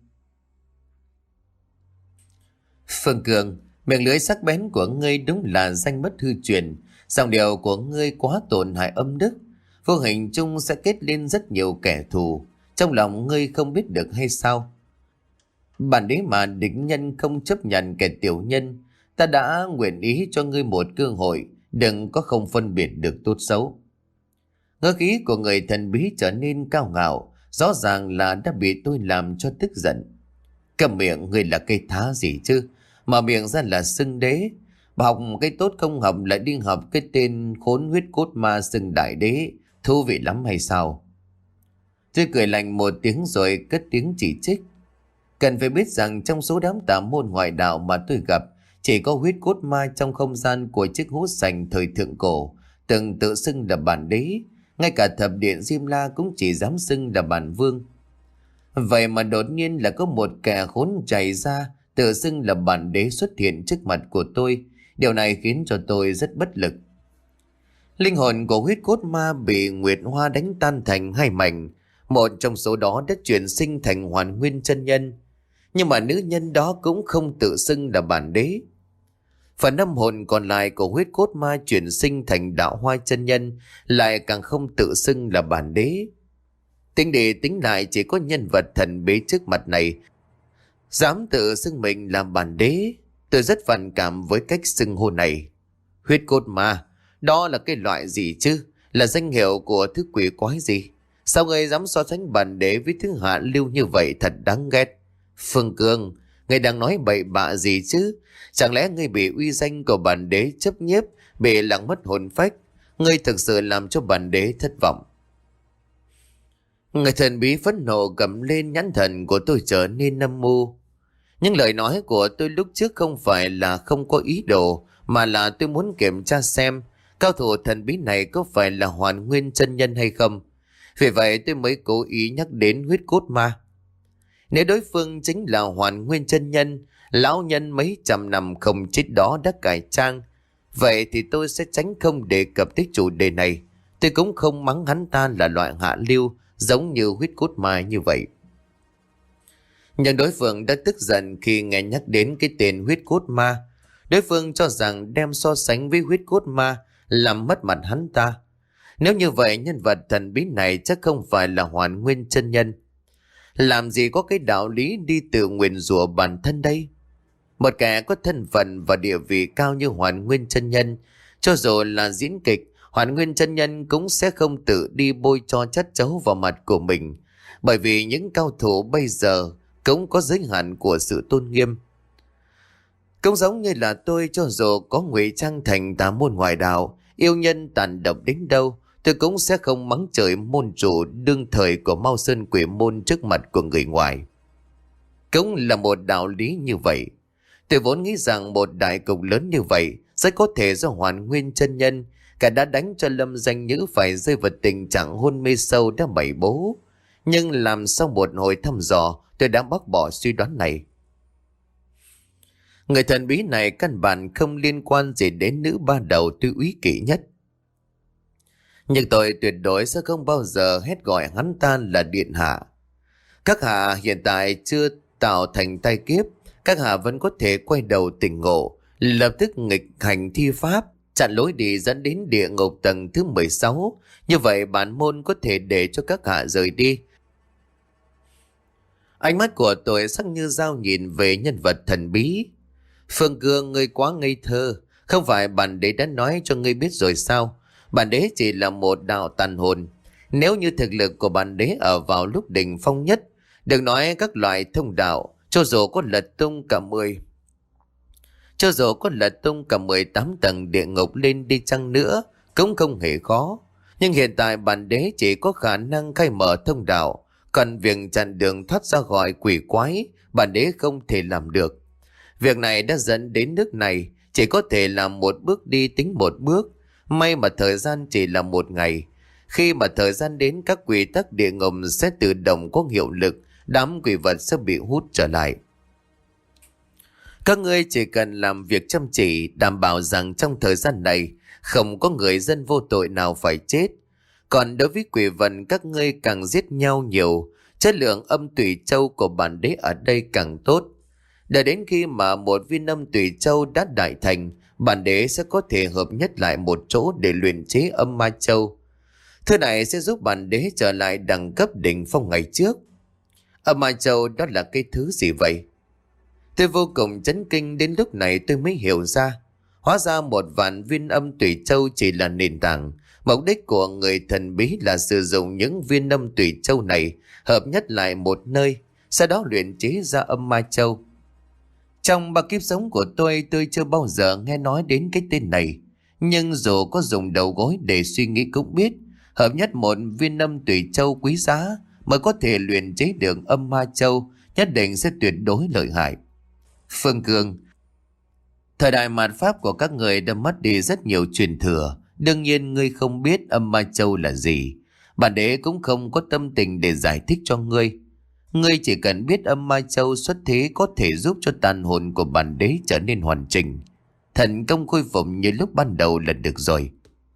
Phương Cường, miệng lưỡi sắc bén của ngươi đúng là danh bất hư truyền. Dòng điệu của ngươi quá tổn hại âm đức, vô hình chung sẽ kết lên rất nhiều kẻ thù. Trong lòng ngươi không biết được hay sao? Bản đế mà địch nhân không chấp nhận kẻ tiểu nhân. Ta đã nguyện ý cho ngươi một cơ hội, đừng có không phân biệt được tốt xấu. Ngữ khí của người thần bí trở nên cao ngạo, rõ ràng là đã bị tôi làm cho tức giận. Cầm miệng, ngươi là cây thá gì chứ? Mà miệng ra là xưng đế. Bà học cái tốt không học lại đi học cái tên khốn huyết cốt ma xưng đại đế. Thú vị lắm hay sao? Tôi cười lạnh một tiếng rồi cất tiếng chỉ trích. Cần phải biết rằng trong số đám tà môn ngoại đạo mà tôi gặp, chỉ có huyết cốt ma trong không gian của chiếc hũ sành thời thượng cổ từng tự xưng là bản đế. Ngay cả thập điện Diêm La cũng chỉ dám xưng là bản vương. Vậy mà đột nhiên là có một kẻ khốn chạy ra tự xưng là bản đế xuất hiện trước mặt của tôi. Điều này khiến cho tôi rất bất lực. Linh hồn của huyết cốt ma bị Nguyệt Hoa đánh tan thành hai mảnh. Một trong số đó đã chuyển sinh thành Hoàn Nguyên chân nhân. Nhưng mà nữ nhân đó cũng không tự xưng là bản đế. Phần năm hồn còn lại của huyết cốt ma chuyển sinh thành Đạo Hoa chân nhân lại càng không tự xưng là bản đế. Tính đi tính lại chỉ có nhân vật thần bí trước mặt này dám tự xưng mình là bản đế. Tôi rất phản cảm với cách xưng hô này. Huyết cốt ma, đó là cái loại gì chứ? Là danh hiệu của thứ quỷ quái gì? Sao người dám so sánh bản đế với thứ hạ lưu như vậy, thật đáng ghét. Phương Cường, người đang nói bậy bạ gì chứ? Chẳng lẽ ngươi bị uy danh của bản đế chấp nhiếp, bị lặng mất hồn phách? Ngươi thực sự làm cho bản đế thất vọng. Người thần bí phẫn nộ cầm lên, nhãn thần của tôi trở nên âm mưu. Nhưng lời nói của tôi lúc trước không phải là không có ý đồ, mà là tôi muốn kiểm tra xem cao thủ thần bí này có phải là Hoàn Nguyên chân nhân hay không. Vì vậy tôi mới cố ý nhắc đến huyết cốt ma. Nếu đối phương chính là Hoàn Nguyên chân nhân, lão nhân mấy trăm năm không chết đó đã cải trang, vậy thì tôi sẽ tránh không đề cập tới chủ đề này. Tôi cũng không mắng hắn ta là loại hạ lưu, giống như huyết cốt ma như vậy. Nhưng đối phương đã tức giận khi nghe nhắc đến cái tên huyết cốt ma. Đối phương cho rằng đem so sánh với huyết cốt ma làm mất mặt hắn ta. Nếu như vậy, nhân vật thần bí này chắc không phải là Hoàn Nguyên chân nhân. Làm gì có cái đạo lý đi tự nguyền rủa bản thân đây? Một kẻ có thân phận và địa vị cao như Hoàn Nguyên chân nhân, cho dù là diễn kịch, Hoàn Nguyên chân nhân cũng sẽ không tự đi bôi cho chất chấu vào mặt của mình, bởi vì những cao thủ bây giờ cũng có giới hạn của sự tôn nghiêm. Cũng giống như là tôi, cho dù có ngụy trang thành tà môn ngoại đạo, yêu nhân tàn độc đến đâu, tôi cũng sẽ không mắng chửi môn chủ đương thời của Mao Sơn Quỷ Môn trước mặt của người ngoài. Cũng là một đạo lý như vậy. Tôi vốn nghĩ rằng một đại cục lớn như vậy rất có thể do Hoàn Nguyên chân nhân cả đã đánh cho Lâm Danh Nhữ phải rơi vào tình trạng hôn mê sâu đã bày bố. Nhưng làm sau một hồi thăm dò, tôi đã bác bỏ suy đoán này. Người thần bí này căn bản không liên quan gì đến nữ ba đầu tuy úy kỵ nhất. Nhưng tôi tuyệt đối sẽ không bao giờ hét gọi hắn ta là điện hạ. Các hạ hiện tại chưa tạo thành tai kiếp, các hạ vẫn có thể quay đầu tỉnh ngộ, lập tức nghịch hành thi pháp, chặn lối đi dẫn đến địa ngục tầng thứ mười sáu. Như vậy bản môn có thể để cho các hạ rời đi. Ánh mắt của tôi sắc như dao nhìn về nhân vật thần bí. Phương Cương, ngươi quá ngây thơ. Không phải bản đế đã nói cho ngươi biết rồi sao? Bản đế chỉ là một đạo tàn hồn. Nếu như thực lực của bản đế ở vào lúc đỉnh phong nhất, đừng nói các loại thông đạo, cho dù có lật tung cả mười cho dù có lật tung cả mười tám tầng địa ngục lên đi chăng nữa cũng không hề khó. Nhưng hiện tại bản đế chỉ có khả năng khai mở thông đạo, còn việc chặn đường thoát ra khỏi quỷ quái bản đế không thể làm được. Việc này đã dẫn đến nước này, chỉ có thể làm một bước đi tính một bước. May mà thời gian chỉ là một ngày. Khi mà thời gian đến, các quy tắc địa ngục sẽ tự động có hiệu lực, đám quỷ vật sẽ bị hút trở lại. Các ngươi chỉ cần làm việc chăm chỉ, đảm bảo rằng trong thời gian này không có người dân vô tội nào phải chết. Còn đối với quỷ vật, các ngươi càng giết nhau nhiều, chất lượng âm tùy châu của bản đế ở đây càng tốt. Đợi đến khi mà một viên âm tùy châu đã đại thành, bản đế sẽ có thể hợp nhất lại một chỗ để luyện chế âm ma châu. Thứ này sẽ giúp bản đế trở lại đẳng cấp đỉnh phong ngày trước. Âm ma châu đó là cái thứ gì vậy? Tôi vô cùng chấn kinh, đến lúc này tôi mới hiểu ra. Hóa ra một vạn viên âm tùy châu chỉ là nền tảng. Mục đích của người thần bí là sử dụng những viên âm tùy châu này hợp nhất lại một nơi, sau đó luyện chế ra âm ma châu. Trong ba kiếp sống của tôi, tôi chưa bao giờ nghe nói đến cái tên này. Nhưng dù có dùng đầu gối để suy nghĩ cũng biết, hợp nhất một viên âm tùy châu quý giá mới có thể luyện chế được âm ma châu, nhất định sẽ tuyệt đối lợi hại. Phương Cương, thời đại mạt Pháp của các người đã mất đi rất nhiều truyền thừa. Đương nhiên ngươi không biết âm ma châu là gì. Bản đế cũng không có tâm tình để giải thích cho ngươi. Ngươi chỉ cần biết âm ma châu xuất thế có thể giúp cho tàn hồn của bản đế trở nên hoàn chỉnh, thần công khôi phục như lúc ban đầu là được rồi.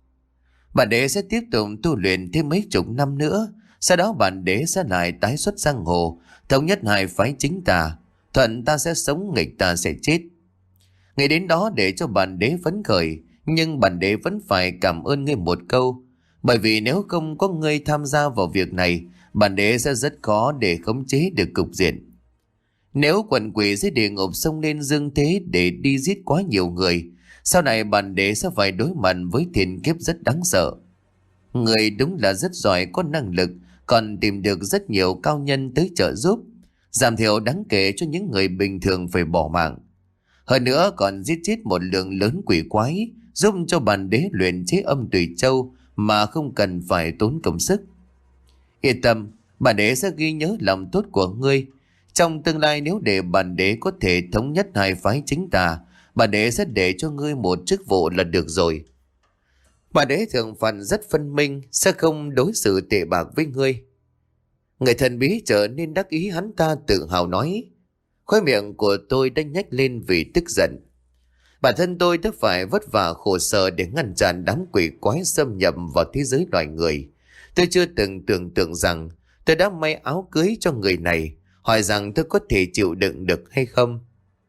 Bản đế sẽ tiếp tục tu luyện thêm mấy chục năm nữa, sau đó bản đế sẽ lại tái xuất giang hồ, thống nhất hai phái chính tà. Thuận ta sẽ sống, nghịch ta sẽ chết. Ngày đến đó để cho bản đế phấn khởi, nhưng bản đế vẫn phải cảm ơn ngươi một câu, bởi vì nếu không có ngươi tham gia vào việc này, bản đế sẽ rất khó để khống chế được cục diện. Nếu quần quỷ dưới địa ngục xông lên dương thế để đi giết quá nhiều người, sau này bản đế sẽ phải đối mặt với thiên kiếp rất đáng sợ. Người đúng là rất giỏi, có năng lực, còn tìm được rất nhiều cao nhân tới trợ giúp, giảm thiểu đáng kể cho những người bình thường phải bỏ mạng. Hơn nữa còn giết chết một lượng lớn quỷ quái, giúp cho bản đế luyện chế âm tùy châu mà không cần phải tốn công sức. Yên tâm, bản đế sẽ ghi nhớ lòng tốt của ngươi. Trong tương lai nếu để bản đế có thể thống nhất hai phái chính tà, bản đế sẽ để cho ngươi một chức vụ là được rồi. Bản đế thường phần rất phân minh, sẽ không đối xử tệ bạc với ngươi. Người thần bí trở nên đắc ý, hắn ta tự hào nói. Khóe miệng của tôi đã nhếch lên vì tức giận. Bản thân tôi đã phải vất vả khổ sở để ngăn chặn đám quỷ quái xâm nhập vào thế giới loài người. Tôi chưa từng tưởng tượng rằng tôi đã may áo cưới cho người này, hỏi rằng tôi có thể chịu đựng được hay không.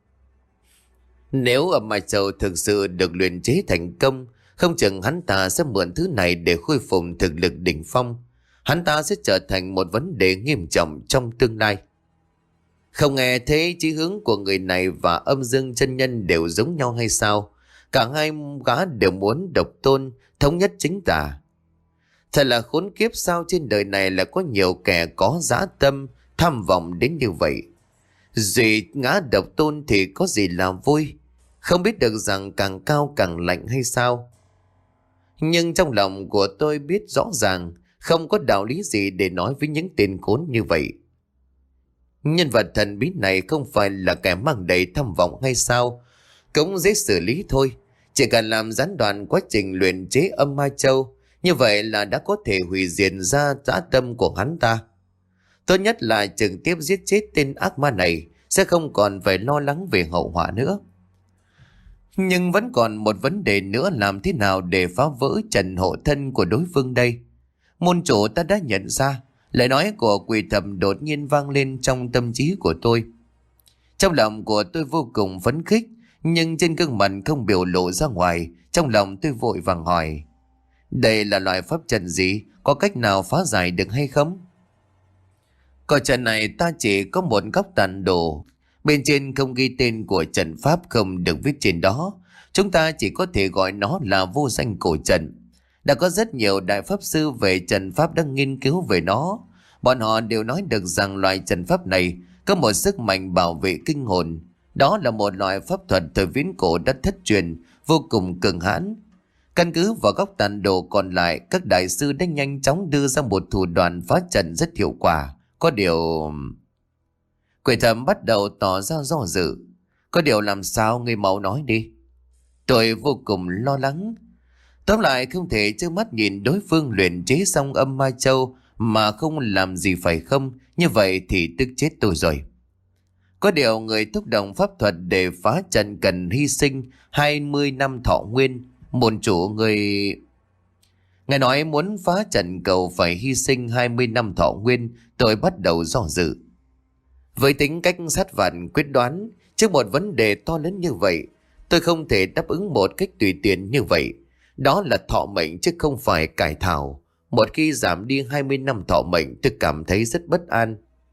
Nếu ở Mai Châu thực sự được luyện chế thành công, không chừng hắn ta sẽ mượn thứ này để khôi phục thực lực đỉnh phong. Hắn ta sẽ trở thành một vấn đề nghiêm trọng trong tương lai. Không nghe thấy chí hướng của người này và âm dương chân nhân đều giống nhau hay sao? Cả hai gã đều muốn độc tôn, thống nhất chính tà. Thật là khốn kiếp, sao trên đời này lại có nhiều kẻ có dã tâm, tham vọng đến như vậy. Duy ngã độc tôn thì có gì là vui, không biết được rằng càng cao càng lạnh hay sao? Nhưng trong lòng của tôi biết rõ ràng, không có đạo lý gì để nói với những tên khốn như vậy. Nhân vật thần bí này không phải là kẻ mang đầy tham vọng hay sao? Cũng dễ xử lý thôi. Chỉ cần làm gián đoạn quá trình luyện chế âm ma châu, như vậy là đã có thể hủy diệt ra dã tâm của hắn ta. Tốt nhất là trực tiếp giết chết tên ác ma này, sẽ không còn phải lo lắng về hậu họa nữa. Nhưng vẫn còn một vấn đề nữa, làm thế nào để phá vỡ trận hộ thân của đối phương đây? Môn chủ ta đã nhận ra. Lời nói của quỷ thầm đột nhiên vang lên trong tâm trí của tôi. Trong lòng của tôi vô cùng phấn khích, nhưng trên gương mặt không biểu lộ ra ngoài. Trong lòng tôi vội vàng hỏi, đây là loại pháp trận gì? Có cách nào phá giải được hay không? Còn trận này ta chỉ có một góc tàn đồ, bên trên không ghi tên của trận pháp, không được viết trên đó. Chúng ta chỉ có thể gọi nó là vô danh cổ trận. Đã có rất nhiều đại pháp sư về trận pháp đang nghiên cứu về nó. Bọn họ đều nói được rằng loại trận pháp này có một sức mạnh bảo vệ kinh hồn. Đó là một loại pháp thuật thời viễn cổ đã thất truyền, vô cùng cường hãn. Căn cứ vào góc tàn đồ còn lại, các đại sư đã nhanh chóng đưa ra một thủ đoạn phá trận rất hiệu quả. Có điều... Quỷ thầm bắt đầu tỏ ra do dự. Có điều làm sao, người mau nói đi. Tôi vô cùng lo lắng. Tóm lại không thể trơ mắt nhìn đối phương luyện chế xong âm ma châu mà không làm gì phải không? Như vậy thì tức chết tôi rồi. Có điều người thúc động pháp thuật để phá trận cần hy sinh hai mươi năm thọ nguyên. Môn chủ người... Ngài nói muốn phá trận cầu phải hy sinh hai mươi năm thọ nguyên, tôi bắt đầu do dự. Với tính cách sát phạt quyết đoán, trước một vấn đề to lớn như vậy, tôi không thể đáp ứng một cách tùy tiện như vậy. Đó là thọ mệnh chứ không phải cải thảo. Một khi giảm đi hai mươi năm thọ mệnh, tôi cảm thấy rất bất an.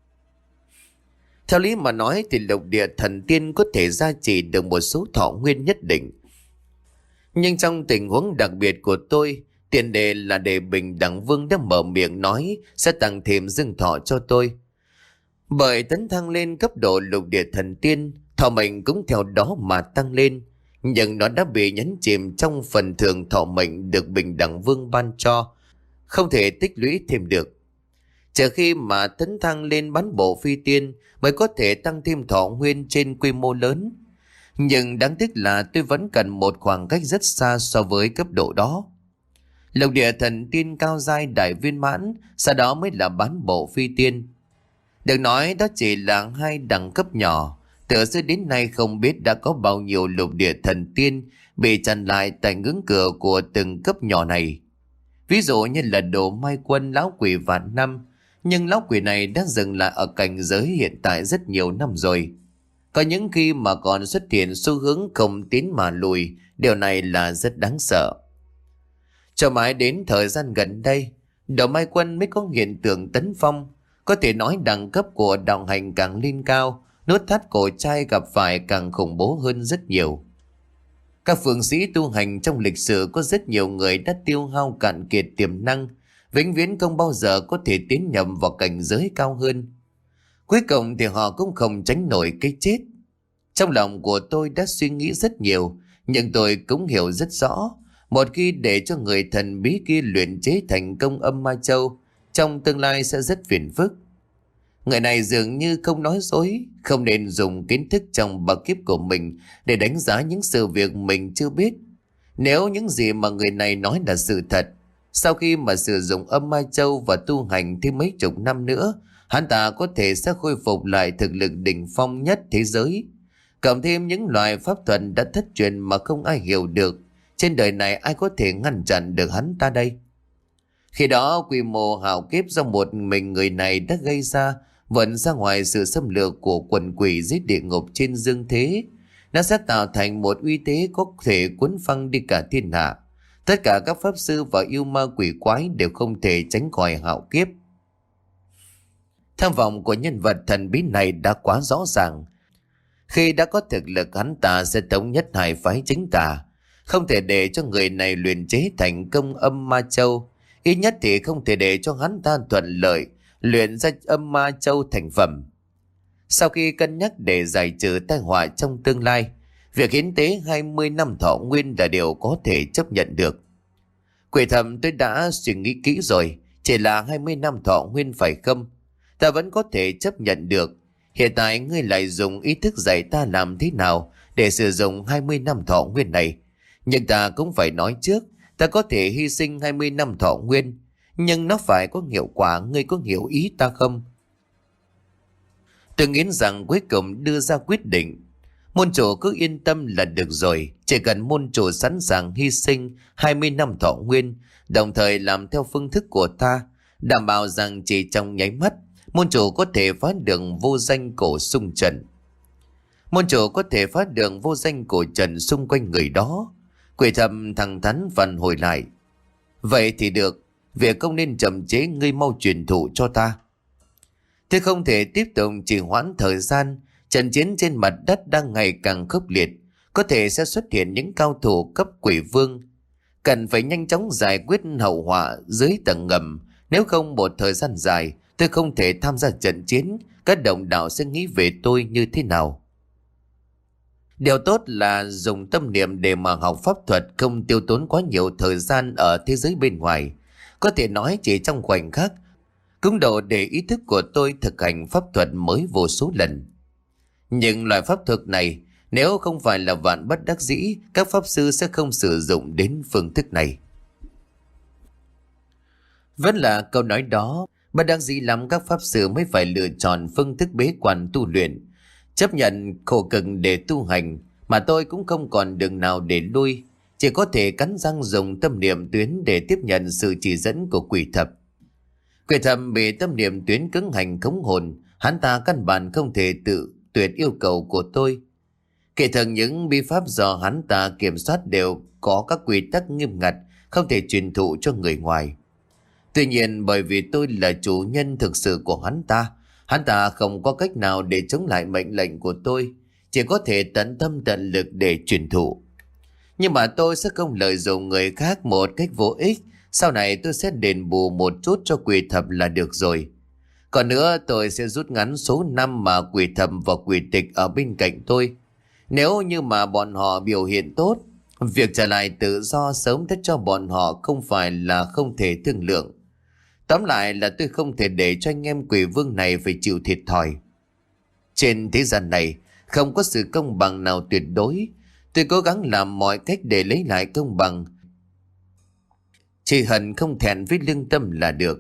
Theo lý mà nói thì lục địa thần tiên có thể gia trì được một số thọ nguyên nhất định. Nhưng trong tình huống đặc biệt của tôi, tiền đề là để Bình Đẳng Vương đã mở miệng nói sẽ tăng thêm dương thọ cho tôi. Bởi tấn thăng lên cấp độ lục địa thần tiên, thọ mệnh cũng theo đó mà tăng lên. Nhưng nó đã bị nhấn chìm trong phần thưởng thọ mệnh được Bình Đẳng Vương ban cho, không thể tích lũy thêm được. Chờ khi mà tấn thăng lên bán bộ phi tiên mới có thể tăng thêm thọ nguyên trên quy mô lớn. Nhưng đáng tiếc là tôi vẫn cần một khoảng cách rất xa so với cấp độ đó. Lục địa thần tiên cao giai đại viên mãn, sau đó mới là bán bộ phi tiên. Được nói đó chỉ là hai đẳng cấp nhỏ. Từ xưa đến nay không biết đã có bao nhiêu lục địa thần tiên bị chặn lại tại ngưỡng cửa của từng cấp nhỏ này. Ví dụ như là Đồ Mai Quân, lão quỷ vạn năm, nhưng lão quỷ này đã dừng lại ở cảnh giới hiện tại rất nhiều năm rồi. Có những khi mà còn xuất hiện xu hướng không tiến mà lùi, điều này là rất đáng sợ. Cho mãi đến thời gian gần đây, Đồ Mai Quân mới có hiện tượng tấn phong. Có thể nói đẳng cấp của đạo hành càng lên cao, nút thắt cổ trai gặp phải càng khủng bố hơn rất nhiều. Các phương sĩ tu hành trong lịch sử có rất nhiều người đã tiêu hao cạn kiệt tiềm năng, vĩnh viễn không bao giờ có thể tiến nhầm vào cảnh giới cao hơn. Cuối cùng thì họ cũng không tránh nổi cái chết. Trong lòng của tôi đã suy nghĩ rất nhiều, nhưng tôi cũng hiểu rất rõ, một khi để cho người thần bí kia luyện chế thành công âm ma châu, trong tương lai sẽ rất phiền phức. Người này dường như không nói dối, không nên dùng kiến thức trong bậc kiếp của mình để đánh giá những sự việc mình chưa biết. Nếu những gì mà người này nói là sự thật, Sau khi mà sử dụng âm ma châu và tu hành thêm mấy chục năm nữa, hắn ta có thể sẽ khôi phục lại thực lực đỉnh phong nhất thế giới. Cộng thêm những loại pháp thuật đã thất truyền mà không ai hiểu được, trên đời này ai có thể ngăn chặn được hắn ta đây? Khi đó quy mô hạo kiếp do một mình người này đã gây ra vẫn ra ngoài sự xâm lược của quần quỷ dưới địa ngục trên dương thế. Nó sẽ tạo thành một uy thế có thể cuốn phăng đi cả thiên hạ. Tất cả các pháp sư và yêu ma quỷ quái đều không thể tránh khỏi hạo kiếp. Tham vọng của nhân vật thần bí này đã quá rõ ràng. Khi đã có thực lực, hắn ta sẽ thống nhất hai phái chính tà. Không thể để cho người này luyện chế thành công âm ma châu. Ít nhất thì không thể để cho hắn ta thuận lợi luyện ra âm ma châu thành phẩm. Sau khi cân nhắc để giải trừ tai họa trong tương lai, việc hiến tế hai mươi năm thọ nguyên là điều có thể chấp nhận được. Quỷ thầm, tôi đã suy nghĩ kỹ rồi, chỉ là hai mươi năm thọ nguyên phải không? Ta vẫn có thể chấp nhận được. Hiện tại ngươi lại dùng ý thức dạy ta làm thế nào để sử dụng hai mươi năm thọ nguyên này. Nhưng ta cũng phải nói trước, ta có thể hy sinh hai mươi năm thọ nguyên, nhưng nó phải có hiệu quả, ngươi có hiểu ý ta không? Tôi nghĩ rằng cuối cùng đưa ra quyết định. Môn chủ cứ yên tâm là được rồi, chỉ cần môn chủ sẵn sàng hy sinh hai mươi năm thọ nguyên, đồng thời làm theo phương thức của ta, đảm bảo rằng chỉ trong nháy mắt, môn chủ có thể phá đường vô danh cổ xung trận. Môn chủ có thể phá đường vô danh cổ trận xung quanh người đó. Quỷ thầm thẳng thắn phản hồi lại. Vậy thì được, việc không nên chậm chế, ngươi mau truyền thụ cho ta. Thế không thể tiếp tục trì hoãn thời gian. Trận chiến trên mặt đất đang ngày càng khốc liệt, có thể sẽ xuất hiện những cao thủ cấp quỷ vương. Cần phải nhanh chóng giải quyết hậu họa dưới tầng ngầm, nếu không một thời gian dài tôi không thể tham gia trận chiến. Các đồng đạo sẽ nghĩ về tôi như thế nào? Điều tốt là dùng tâm niệm để mà học pháp thuật không tiêu tốn quá nhiều thời gian ở thế giới bên ngoài. Có thể nói chỉ trong khoảnh khắc cũng đủ để ý thức của tôi thực hành pháp thuật mới vô số lần. Nhưng loại pháp thuật này, nếu không phải là vạn bất đắc dĩ, các pháp sư sẽ không sử dụng đến phương thức này. Vẫn là câu nói đó, bất đắc dĩ lắm các pháp sư mới phải lựa chọn phương thức bế quan tu luyện, chấp nhận khổ cực để tu hành, mà tôi cũng không còn đường nào để lui, chỉ có thể cắn răng dùng tâm niệm tuyến để tiếp nhận sự chỉ dẫn của quỷ thập. Quỷ thập bị tâm niệm tuyến cứng hành khống hồn, hắn ta căn bản không thể tự tuyệt yêu cầu của tôi. Kể thật những bí pháp do hắn ta kiểm soát đều có các quy tắc nghiêm ngặt, không thể truyền thụ cho người ngoài. Tuy nhiên bởi vì tôi là chủ nhân thực sự của hắn ta, hắn ta không có cách nào để chống lại mệnh lệnh của tôi, chỉ có thể tận tâm tận lực để truyền thụ. Nhưng mà tôi sẽ không lợi dụng người khác một cách vô ích, sau này tôi sẽ đền bù một chút cho quỷ thập là được rồi. Còn nữa tôi sẽ rút ngắn số năm mà quỷ thập và quỷ tịch ở bên cạnh tôi. Nếu như mà bọn họ biểu hiện tốt, việc trả lại tự do sớm tất cho bọn họ không phải là không thể thương lượng. Tóm lại là tôi không thể để cho anh em quỷ vương này phải chịu thiệt thòi. Trên thế gian này không có sự công bằng nào tuyệt đối. Tôi cố gắng làm mọi cách để lấy lại công bằng. Chỉ hận không thẹn với lương tâm là được.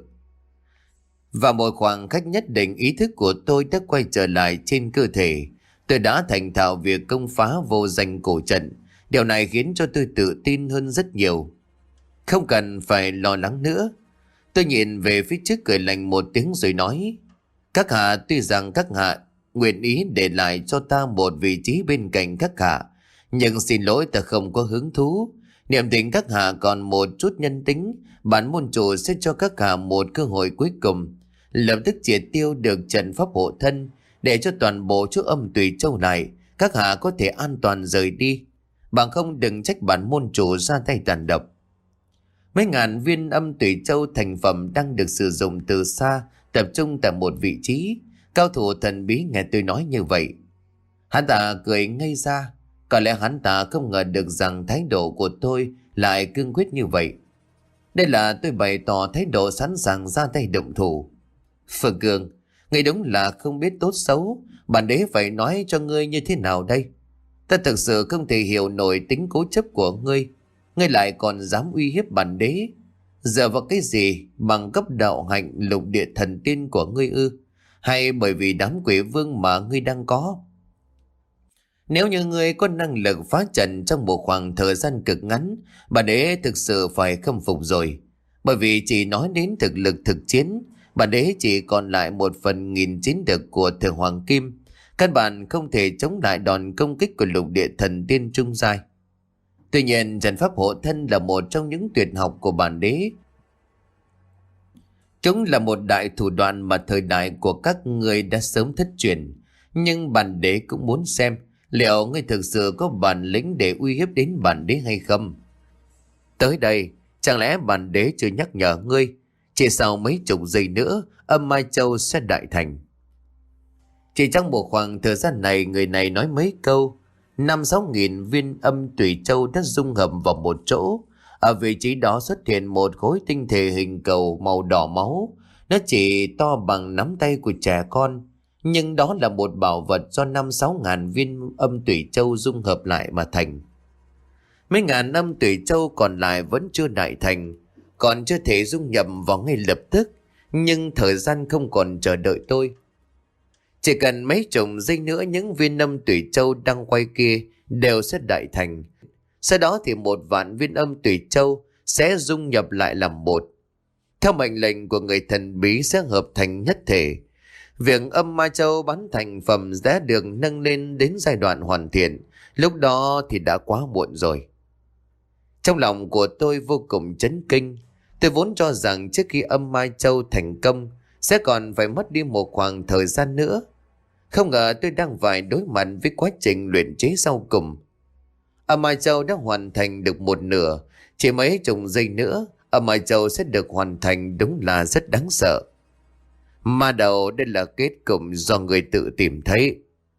Và một khoảng cách nhất định, ý thức của tôi đã quay trở lại trên cơ thể. Tôi đã thành thạo việc công phá vô danh cổ trận. Điều này khiến cho tôi tự tin hơn rất nhiều. Không cần phải lo lắng nữa. Tôi nhìn về phía trước cười lạnh một tiếng rồi nói: các hạ, tuy rằng các hạ nguyện ý để lại cho ta một vị trí bên cạnh các hạ, nhưng xin lỗi ta không có hứng thú. Niệm tình các hạ còn một chút nhân tính, bản môn chủ sẽ cho các hạ một cơ hội cuối cùng, lập tức triệt tiêu được trận pháp hộ thân, để cho toàn bộ chỗ âm tùy châu này các hạ có thể an toàn rời đi. Bằng không đừng trách bản môn chủ ra tay tàn độc. Mấy ngàn viên âm tùy châu thành phẩm đang được sử dụng từ xa, tập trung tại một vị trí. Cao thủ thần bí nghe tôi nói như vậy, hắn ta cười ngây ra. Có lẽ hắn ta không ngờ được rằng thái độ của tôi lại cương quyết như vậy. Đây là tôi bày tỏ thái độ sẵn sàng ra tay động thủ. Phương Cường, ngươi đúng là không biết tốt xấu. Bản đế phải nói cho ngươi như thế nào đây? Ta thực sự không thể hiểu nổi tính cố chấp của ngươi. Ngươi lại còn dám uy hiếp bản đế. Dựa vào cái gì bằng cấp đạo hạnh lục địa thần tiên của ngươi ư? Hay bởi vì đám quỷ vương mà ngươi đang có? Nếu như ngươi có năng lực phá trận trong một khoảng thời gian cực ngắn, bản đế thực sự phải khâm phục rồi. Bởi vì chỉ nói đến thực lực thực chiến, bản đế chỉ còn lại một phần nghìn chiến lực của Thượng Hoàng Kim. Căn bản không thể chống lại đòn công kích của lục địa thần tiên trung giai. Tuy nhiên, trận pháp hộ thân là một trong những tuyệt học của bản đế. Chúng là một đại thủ đoạn mà thời đại của các người đã sớm thất truyền. Nhưng bản đế cũng muốn xem liệu ngươi thực sự có bản lĩnh để uy hiếp đến bản đế hay không. Tới đây, chẳng lẽ bản đế chưa nhắc nhở ngươi, chỉ sau mấy chục giây nữa, âm Mai Châu sẽ đại thành. Chỉ trong một khoảng thời gian này, người này nói mấy câu, năm sáu nghìn viên âm Tùy Châu đã dung hợp vào một chỗ. Ở vị trí đó xuất hiện một khối tinh thể hình cầu màu đỏ máu. Nó chỉ to bằng nắm tay của trẻ con, nhưng đó là một bảo vật do năm sáu ngàn viên âm Tùy Châu dung hợp lại mà thành. Mấy ngàn âm Tùy Châu còn lại vẫn chưa đại thành, còn chưa thể dung nhập vào ngay lập tức, nhưng thời gian không còn chờ đợi tôi. Chỉ cần mấy chục giây nữa, những viên âm Tùy Châu đang quay kia đều sẽ đại thành. Sau đó thì một vạn viên âm Tùy Châu sẽ dung nhập lại làm một. Theo mệnh lệnh của người thần bí sẽ hợp thành nhất thể. Việc âm Ma Châu bán thành phẩm đã được nâng lên đến giai đoạn hoàn thiện. Lúc đó thì đã quá muộn rồi. Trong lòng của tôi vô cùng chấn kinh. Tôi vốn cho rằng trước khi âm Mai Châu thành công sẽ còn phải mất đi một khoảng thời gian nữa. Không ngờ tôi đang phải đối mặt với quá trình luyện chế sau cùng. Âm Mai Châu đã hoàn thành được một nửa. Chỉ mấy chục giây nữa âm Mai Châu sẽ được hoàn thành, đúng là rất đáng sợ. Mà đầu đây là kết cục do người tự tìm thấy.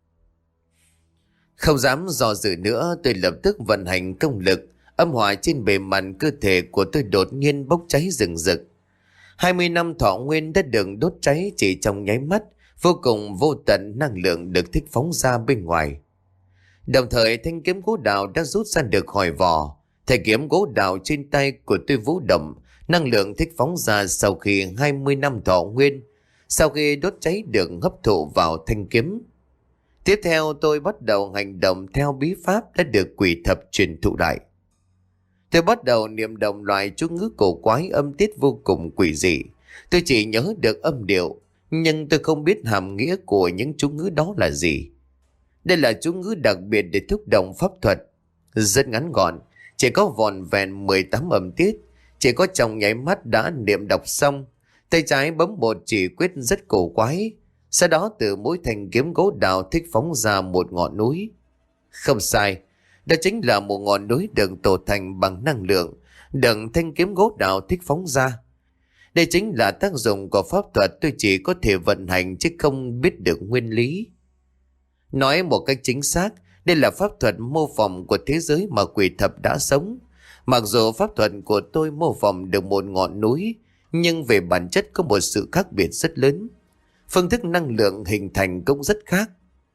Không dám dò dự nữa, tôi lập tức vận hành công lực. Âm hỏa trên bề mặt cơ thể của tôi đột nhiên bốc cháy rừng rực. hai mươi năm thọ nguyên đã được đốt cháy chỉ trong nháy mắt. Vô cùng vô tận năng lượng được thích phóng ra bên ngoài. Đồng thời thanh kiếm gỗ đào đã rút ra được khỏi vỏ. Thanh kiếm gỗ đào trên tay của tôi vũ động. Năng lượng thích phóng ra sau khi hai mươi năm thọ nguyên, sau khi đốt cháy được hấp thụ vào thanh kiếm. Tiếp theo tôi bắt đầu hành động theo bí pháp đã được quỷ thập truyền thụ lại. Tôi bắt đầu niệm động loại chú ngữ cổ quái âm tiết vô cùng quỷ dị. Tôi chỉ nhớ được âm điệu, nhưng tôi không biết hàm nghĩa của những chú ngữ đó là gì. Đây là chú ngữ đặc biệt để thúc động pháp thuật. Rất ngắn gọn, chỉ có vòn vẹn mười tám âm tiết. Chỉ có trong nháy mắt đã niệm đọc xong, tay trái bấm một chỉ quyết rất cổ quái. Sau đó từ mỗi thanh kiếm gỗ đào thích phóng ra một ngọn núi. Không sai, đó chính là một ngọn núi được tổ thành bằng năng lượng đựng thanh kiếm gỗ đào thích phóng ra. Đây chính là tác dụng của pháp thuật tôi chỉ có thể vận hành chứ không biết được nguyên lý. Nói một cách chính xác, đây là pháp thuật mô phỏng của thế giới mà quỷ thập đã sống. Mặc dù pháp thuật của tôi mô phỏng được một ngọn núi, nhưng về bản chất có một sự khác biệt rất lớn. Phương thức năng lượng hình thành cũng rất khác.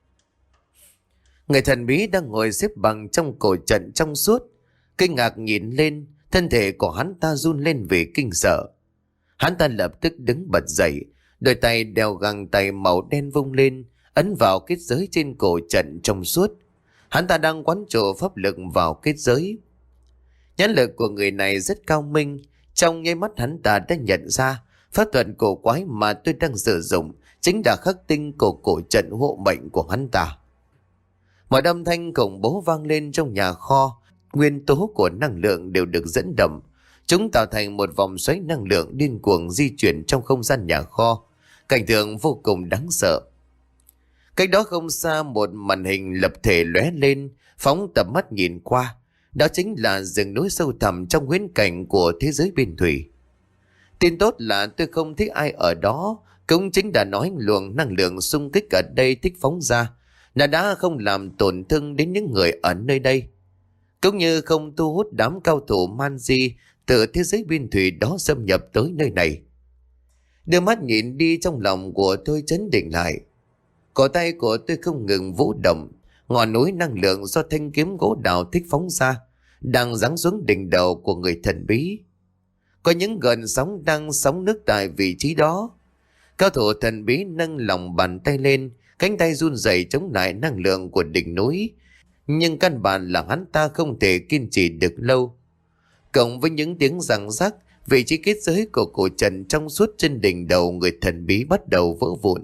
Người thần bí đang ngồi xếp bằng trong cổ trận trong suốt, kinh ngạc nhìn lên, thân thể của hắn ta run lên vì kinh sợ. Hắn ta lập tức đứng bật dậy, đôi tay đeo găng tay màu đen vung lên, ấn vào kết giới trên cổ trận trong suốt. Hắn ta đang quán trổ pháp lực vào kết giới. Nhãn lực của người này rất cao minh. Trong nháy mắt hắn ta đã nhận ra pháp thuật cổ quái mà tôi đang sử dụng chính là khắc tinh của cổ trận hộ mệnh của hắn ta. Một âm thanh khủng bố vang lên trong nhà kho. Nguyên tố của năng lượng đều được dẫn động. Chúng tạo thành một vòng xoáy năng lượng điên cuồng di chuyển trong không gian nhà kho. Cảnh tượng vô cùng đáng sợ. Cách đó không xa, một màn hình lập thể lóe lên, phóng tầm mắt nhìn qua. Đó chính là rừng núi sâu thẳm trong huyễn cảnh của thế giới biên thủy. Tin tốt là tôi không thấy ai ở đó, cũng chính đã nói luồng năng lượng xung kích ở đây thích phóng ra là đã không làm tổn thương đến những người ở nơi đây, cũng như không thu hút đám cao thủ man di từ thế giới biên thủy đó xâm nhập tới nơi này. Đưa mắt nhìn đi, trong lòng của tôi chấn định lại. Cổ tay của tôi không ngừng vũ động. Ngọn núi năng lượng do thanh kiếm gỗ đào thích phóng ra đang giáng xuống đỉnh đầu của người thần bí. Có những gợn sóng đang sóng nước tại vị trí đó. Cao thủ thần bí nâng lòng bàn tay lên, cánh tay run rẩy chống lại năng lượng của đỉnh núi. Nhưng căn bản là hắn ta không thể kiên trì được lâu. Cộng với những tiếng răng rắc, vị trí kết giới của cổ trần trong suốt trên đỉnh đầu người thần bí bắt đầu vỡ vụn.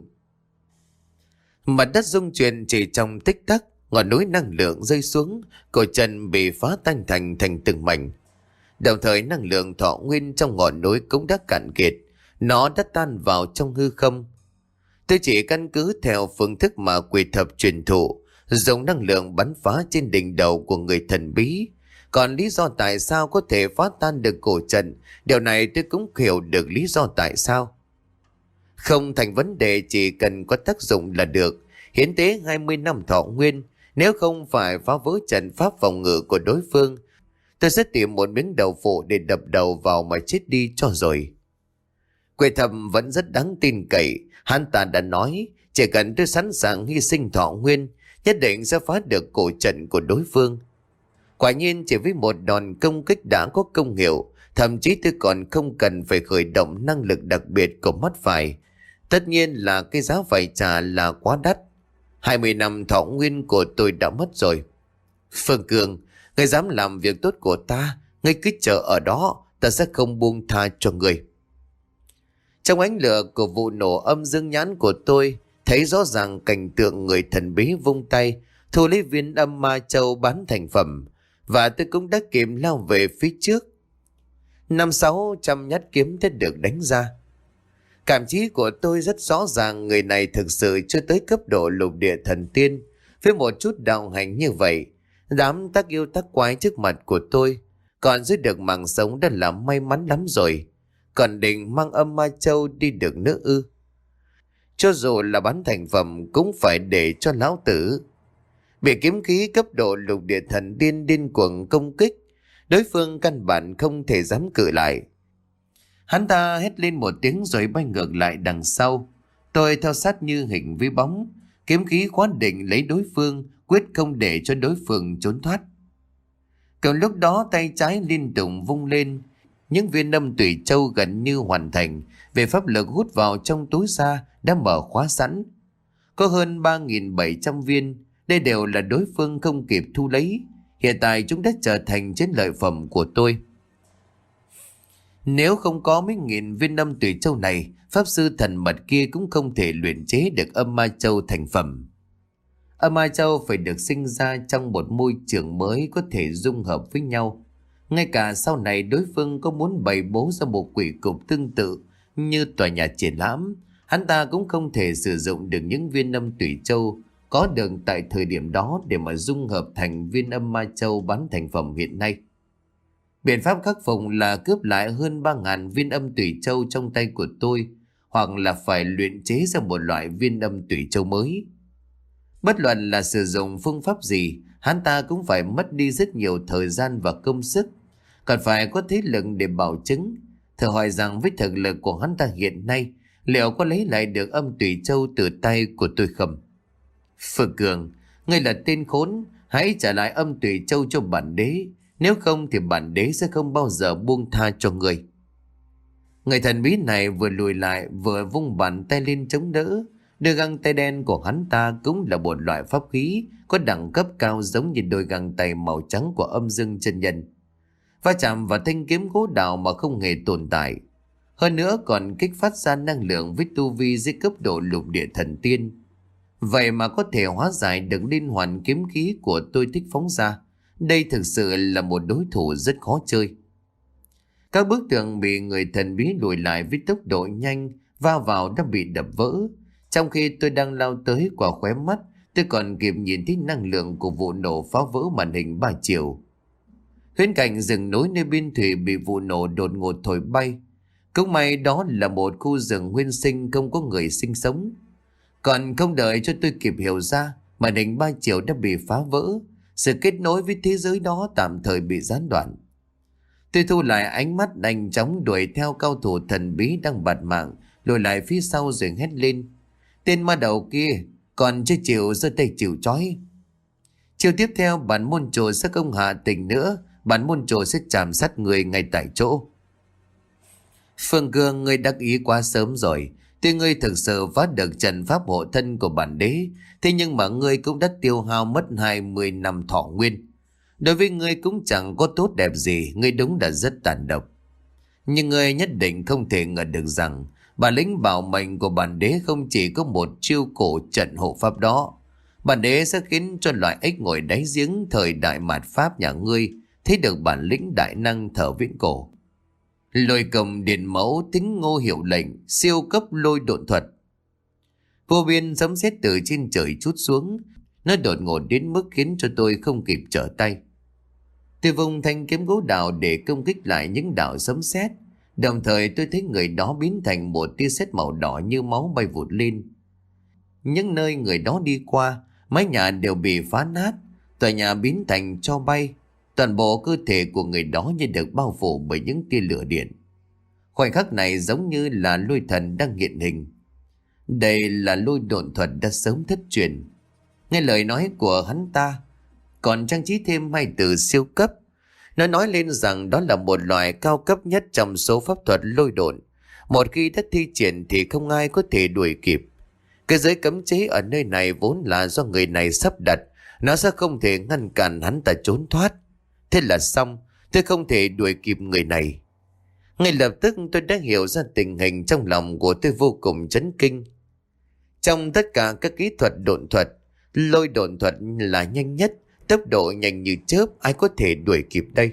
Mặt đất rung chuyển chỉ trong tích tắc, ngọn núi năng lượng rơi xuống, cổ trần bị phá tan thành thành từng mảnh. Đồng thời năng lượng thọ nguyên trong ngọn núi cũng đã cạn kiệt, nó đã tan vào trong hư không. Tôi chỉ căn cứ theo phương thức mà quỷ thập truyền thụ, dùng năng lượng bắn phá trên đỉnh đầu của người thần bí. Còn lý do tại sao có thể phá tan được cổ trận, điều này tôi cũng hiểu được lý do tại sao. Không thành vấn đề, chỉ cần có tác dụng là được. Hiến tế hai mươi năm thọ nguyên, nếu không phải phá vỡ trận pháp phòng ngự của đối phương, tôi sẽ tìm một miếng đầu phụ để đập đầu vào mà chết đi cho rồi. Quỷ thập vẫn rất đáng tin cậy, hắn ta đã nói, chỉ cần tôi sẵn sàng hy sinh thọ nguyên, nhất định sẽ phá được cổ trận của đối phương. Quả nhiên chỉ với một đòn công kích đã có công hiệu, thậm chí tôi còn không cần phải khởi động năng lực đặc biệt của mắt phải. Tất nhiên là cái giá phải trả là quá đắt. hai mươi năm thọ nguyên của tôi đã mất rồi. Phương Cường, ngươi dám làm việc tốt của ta, ngươi cứ chờ ở đó, ta sẽ không buông tha cho ngươi. Trong ánh lửa của vụ nổ, âm dương nhãn của tôi thấy rõ ràng cảnh tượng người thần bí vung tay thu lấy viên âm ma châu bán thành phẩm, và tôi cũng đã kịp lao về phía trước. Năm sáu trăm nhát kiếm đã được đánh ra. Cảm trí của tôi rất rõ ràng, người này thực sự chưa tới cấp độ lục địa thần tiên. Với một chút đạo hành như vậy, đám tác yêu tác quái trước mặt của tôi còn giữ được mạng sống đã là may mắn lắm rồi. Còn định mang âm ma châu đi được nữa ư? Cho dù là bán thành phẩm cũng phải để cho lão tử. Bị kiếm khí cấp độ lục địa thần tiên điên cuồng công kích, đối phương căn bản không thể dám cự lại. Hắn ta hét lên một tiếng rồi bay ngược lại đằng sau. Tôi theo sát như hình với bóng, kiếm khí khóa định lấy đối phương, quyết không để cho đối phương trốn thoát. Cùng lúc đó tay trái liên tục vung lên, những viên âm tủy châu gần như hoàn thành, về pháp lực hút vào trong túi da đã mở khóa sẵn. Có hơn ba nghìn bảy trăm viên, đây đều là đối phương không kịp thu lấy. Hiện tại chúng đã trở thành chiến lợi phẩm của tôi. Nếu không có mấy nghìn viên âm tủy châu này, pháp sư thần mật kia cũng không thể luyện chế được âm ma châu thành phẩm. Âm ma châu phải được sinh ra trong một môi trường mới có thể dung hợp với nhau. Ngay cả sau này đối phương có muốn bày bố ra một quỷ cục tương tự như tòa nhà triển lãm, hắn ta cũng không thể sử dụng được những viên âm tủy châu có được tại thời điểm đó để mà dung hợp thành viên âm ma châu bán thành phẩm hiện nay. Biện pháp khắc phục là cướp lại hơn ba nghìn viên âm tủy châu trong tay của tôi, hoặc là phải luyện chế ra một loại viên âm tủy châu mới. Bất luận là sử dụng phương pháp gì, hắn ta cũng phải mất đi rất nhiều thời gian và công sức, còn phải có thế lực để bảo chứng. Thử hỏi rằng với thực lực của hắn ta hiện nay, liệu có lấy lại được âm tủy châu từ tay của tôi không? Phương Cường, ngươi là tên khốn, hãy trả lại âm tủy châu cho bản đế, nếu không thì bản đế sẽ không bao giờ buông tha cho ngươi. Người thần bí này vừa lùi lại vừa vung bàn tay lên chống đỡ. Đôi găng tay đen của hắn ta cũng là một loại pháp khí có đẳng cấp cao, giống như đôi găng tay màu trắng của âm dương chân nhân. Va chạm vào thanh kiếm gỗ đào mà không hề tồn tại. Hơn nữa còn kích phát ra năng lượng với tu vi dưới cấp độ lục địa thần tiên. Vậy mà có thể hóa giải được liên hoàn kiếm khí của tôi thích phóng ra. Đây thực sự là một đối thủ rất khó chơi. Các bức tường bị người thần bí lùi lại với tốc độ nhanh, va vào đã bị đập vỡ. Trong khi tôi đang lao tới, qua khóe mắt tôi còn kịp nhìn thấy năng lượng của vụ nổ phá vỡ màn hình ba chiều. Huyễn cảnh rừng núi nơi biên thủy bị vụ nổ đột ngột thổi bay. Cũng may đó là một khu rừng nguyên sinh không có người sinh sống. Còn không đợi cho tôi kịp hiểu ra, màn hình ba chiều đã bị phá vỡ. Sự kết nối với thế giới đó tạm thời bị gián đoạn. Tôi thu lại ánh mắt, nhanh chóng đuổi theo cao thủ thần bí đang bạt mạng, lùi lại phía sau rồi hét lên: tên ma đầu kia còn chưa chịu giơ tay chịu trói. Chiều tiếp theo bản môn trồ sẽ không hạ tình nữa, bản môn trồ sẽ chạm sát người ngay tại chỗ. Phương Cương, ngươi đắc ý quá sớm rồi. Tuy ngươi thực sự phá được trận pháp hộ thân của bản đế, thế nhưng mà ngươi cũng đã tiêu hao mất hai mươi năm thọ nguyên. Đối với ngươi cũng chẳng có tốt đẹp gì, ngươi đúng là rất tàn độc. Nhưng ngươi nhất định không thể ngờ được rằng bản lĩnh bảo mệnh của bản đế không chỉ có một chiêu cổ trận hộ pháp đó. Bản đế sẽ khiến cho loại ếch ngồi đáy giếng thời đại mạt pháp nhà ngươi thấy được bản lĩnh đại năng thở viễn cổ. Lôi cầm điện mẫu tính ngô hiệu lệnh, siêu cấp lôi độn thuật. Vô biên sấm sét từ trên trời trút xuống, nó đột ngột đến mức khiến cho tôi không kịp trở tay. Tôi vùng thanh kiếm gỗ đào để công kích lại những đạo sấm sét. Đồng thời tôi thấy người đó biến thành một tia sét màu đỏ như máu bay vụt lên. Những nơi người đó đi qua, mái nhà đều bị phá nát, tòa nhà biến thành tro bay. Toàn bộ cơ thể của người đó như được bao phủ bởi những tia lửa điện. Khoảnh khắc này giống như là lôi thần đang hiện hình. Đây là lôi độn thuật đã sớm thất truyền. Nghe lời nói của hắn ta, còn trang trí thêm hai từ siêu cấp. Nó nói lên rằng đó là một loại cao cấp nhất trong số pháp thuật lôi độn. Một khi đã thi triển thì không ai có thể đuổi kịp. Cái giới cấm chế ở nơi này vốn là do người này sắp đặt. Nó sẽ không thể ngăn cản hắn ta trốn thoát. Thế là xong, tôi không thể đuổi kịp người này. Ngay lập tức tôi đã hiểu ra tình hình, trong lòng của tôi vô cùng chấn kinh. Trong tất cả các kỹ thuật độn thuật, lôi độn thuật là nhanh nhất, tốc độ nhanh như chớp, ai có thể đuổi kịp đây.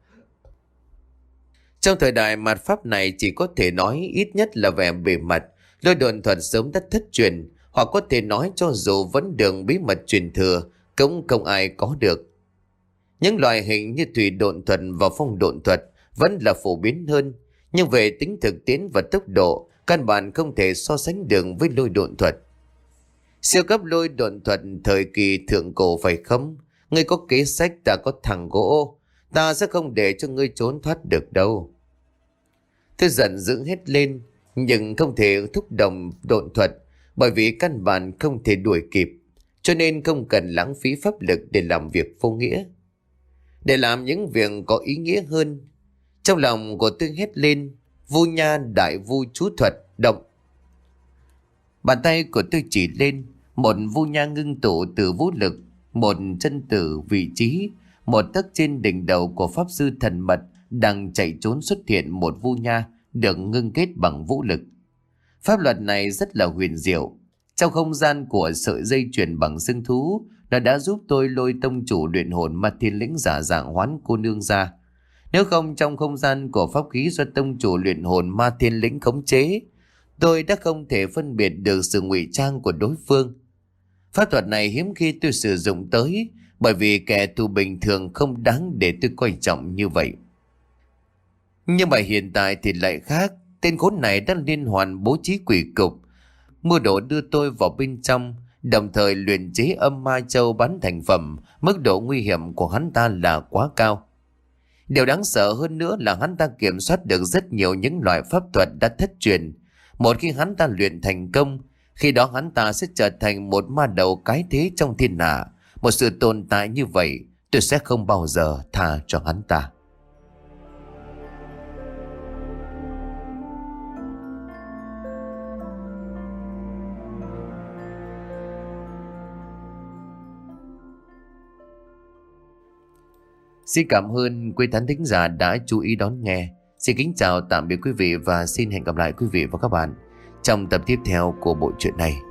Trong thời đại mạt pháp này chỉ có thể nói ít nhất là về bề mặt, lôi độn thuật sớm đã thất truyền, hoặc có thể nói cho dù vẫn đường bí mật truyền thừa, cũng không ai có được. Những loại hình như thủy độn thuật và phong độn thuật vẫn là phổ biến hơn, nhưng về tính thực tiễn và tốc độ, căn bản không thể so sánh được với lôi độn thuật. Siêu cấp lôi độn thuật thời kỳ thượng cổ phải không? Ngươi có kế sách, ta có thằng gỗ, ta sẽ không để cho ngươi trốn thoát được đâu. Tôi giận dữ hết lên, nhưng không thể thúc động độn thuật, bởi vì căn bản không thể đuổi kịp, cho nên không cần lãng phí pháp lực để làm việc vô nghĩa. Để làm những việc có ý nghĩa hơn, trong lòng của tôi hét lên: Vu Nha đại vu chú thuật động. Bàn tay của tôi chỉ lên, một vu nha ngưng tụ từ vũ lực, một chân tử vị trí, một tấc trên đỉnh đầu của pháp sư thần mật đang chạy trốn xuất hiện một vu nha được ngưng kết bằng vũ lực. Pháp luật này rất là huyền diệu. Trong không gian của sợi dây chuyền bằng xương thú, nó đã giúp tôi lôi tông chủ luyện hồn ma thiên lĩnh giả dạng hoán cô nương ra. Nếu không, trong không gian của pháp khí do tông chủ luyện hồn ma thiên lĩnh khống chế, tôi đã không thể phân biệt được sự ngụy trang của đối phương. Pháp thuật này hiếm khi tôi sử dụng tới, bởi vì kẻ thù bình thường không đáng để tôi coi trọng như vậy. Nhưng mà hiện tại thì lại khác. Tên khốn này đã liên hoàn bố trí quỷ cục, mưu đồ đưa tôi vào bên trong, đồng thời luyện chế âm ma châu bán thành phẩm. Mức độ nguy hiểm của hắn ta là quá cao. Điều đáng sợ hơn nữa là hắn ta kiểm soát được rất nhiều những loại pháp thuật đã thất truyền. Một khi hắn ta luyện thành công, khi đó hắn ta sẽ trở thành một ma đầu cái thế trong thiên hạ. Một sự tồn tại như vậy, tôi sẽ không bao giờ tha cho hắn ta. Xin cảm ơn quý khán thính giả đã chú ý đón nghe. Xin kính chào tạm biệt quý vị và xin hẹn gặp lại quý vị và các bạn trong tập tiếp theo của bộ truyện này.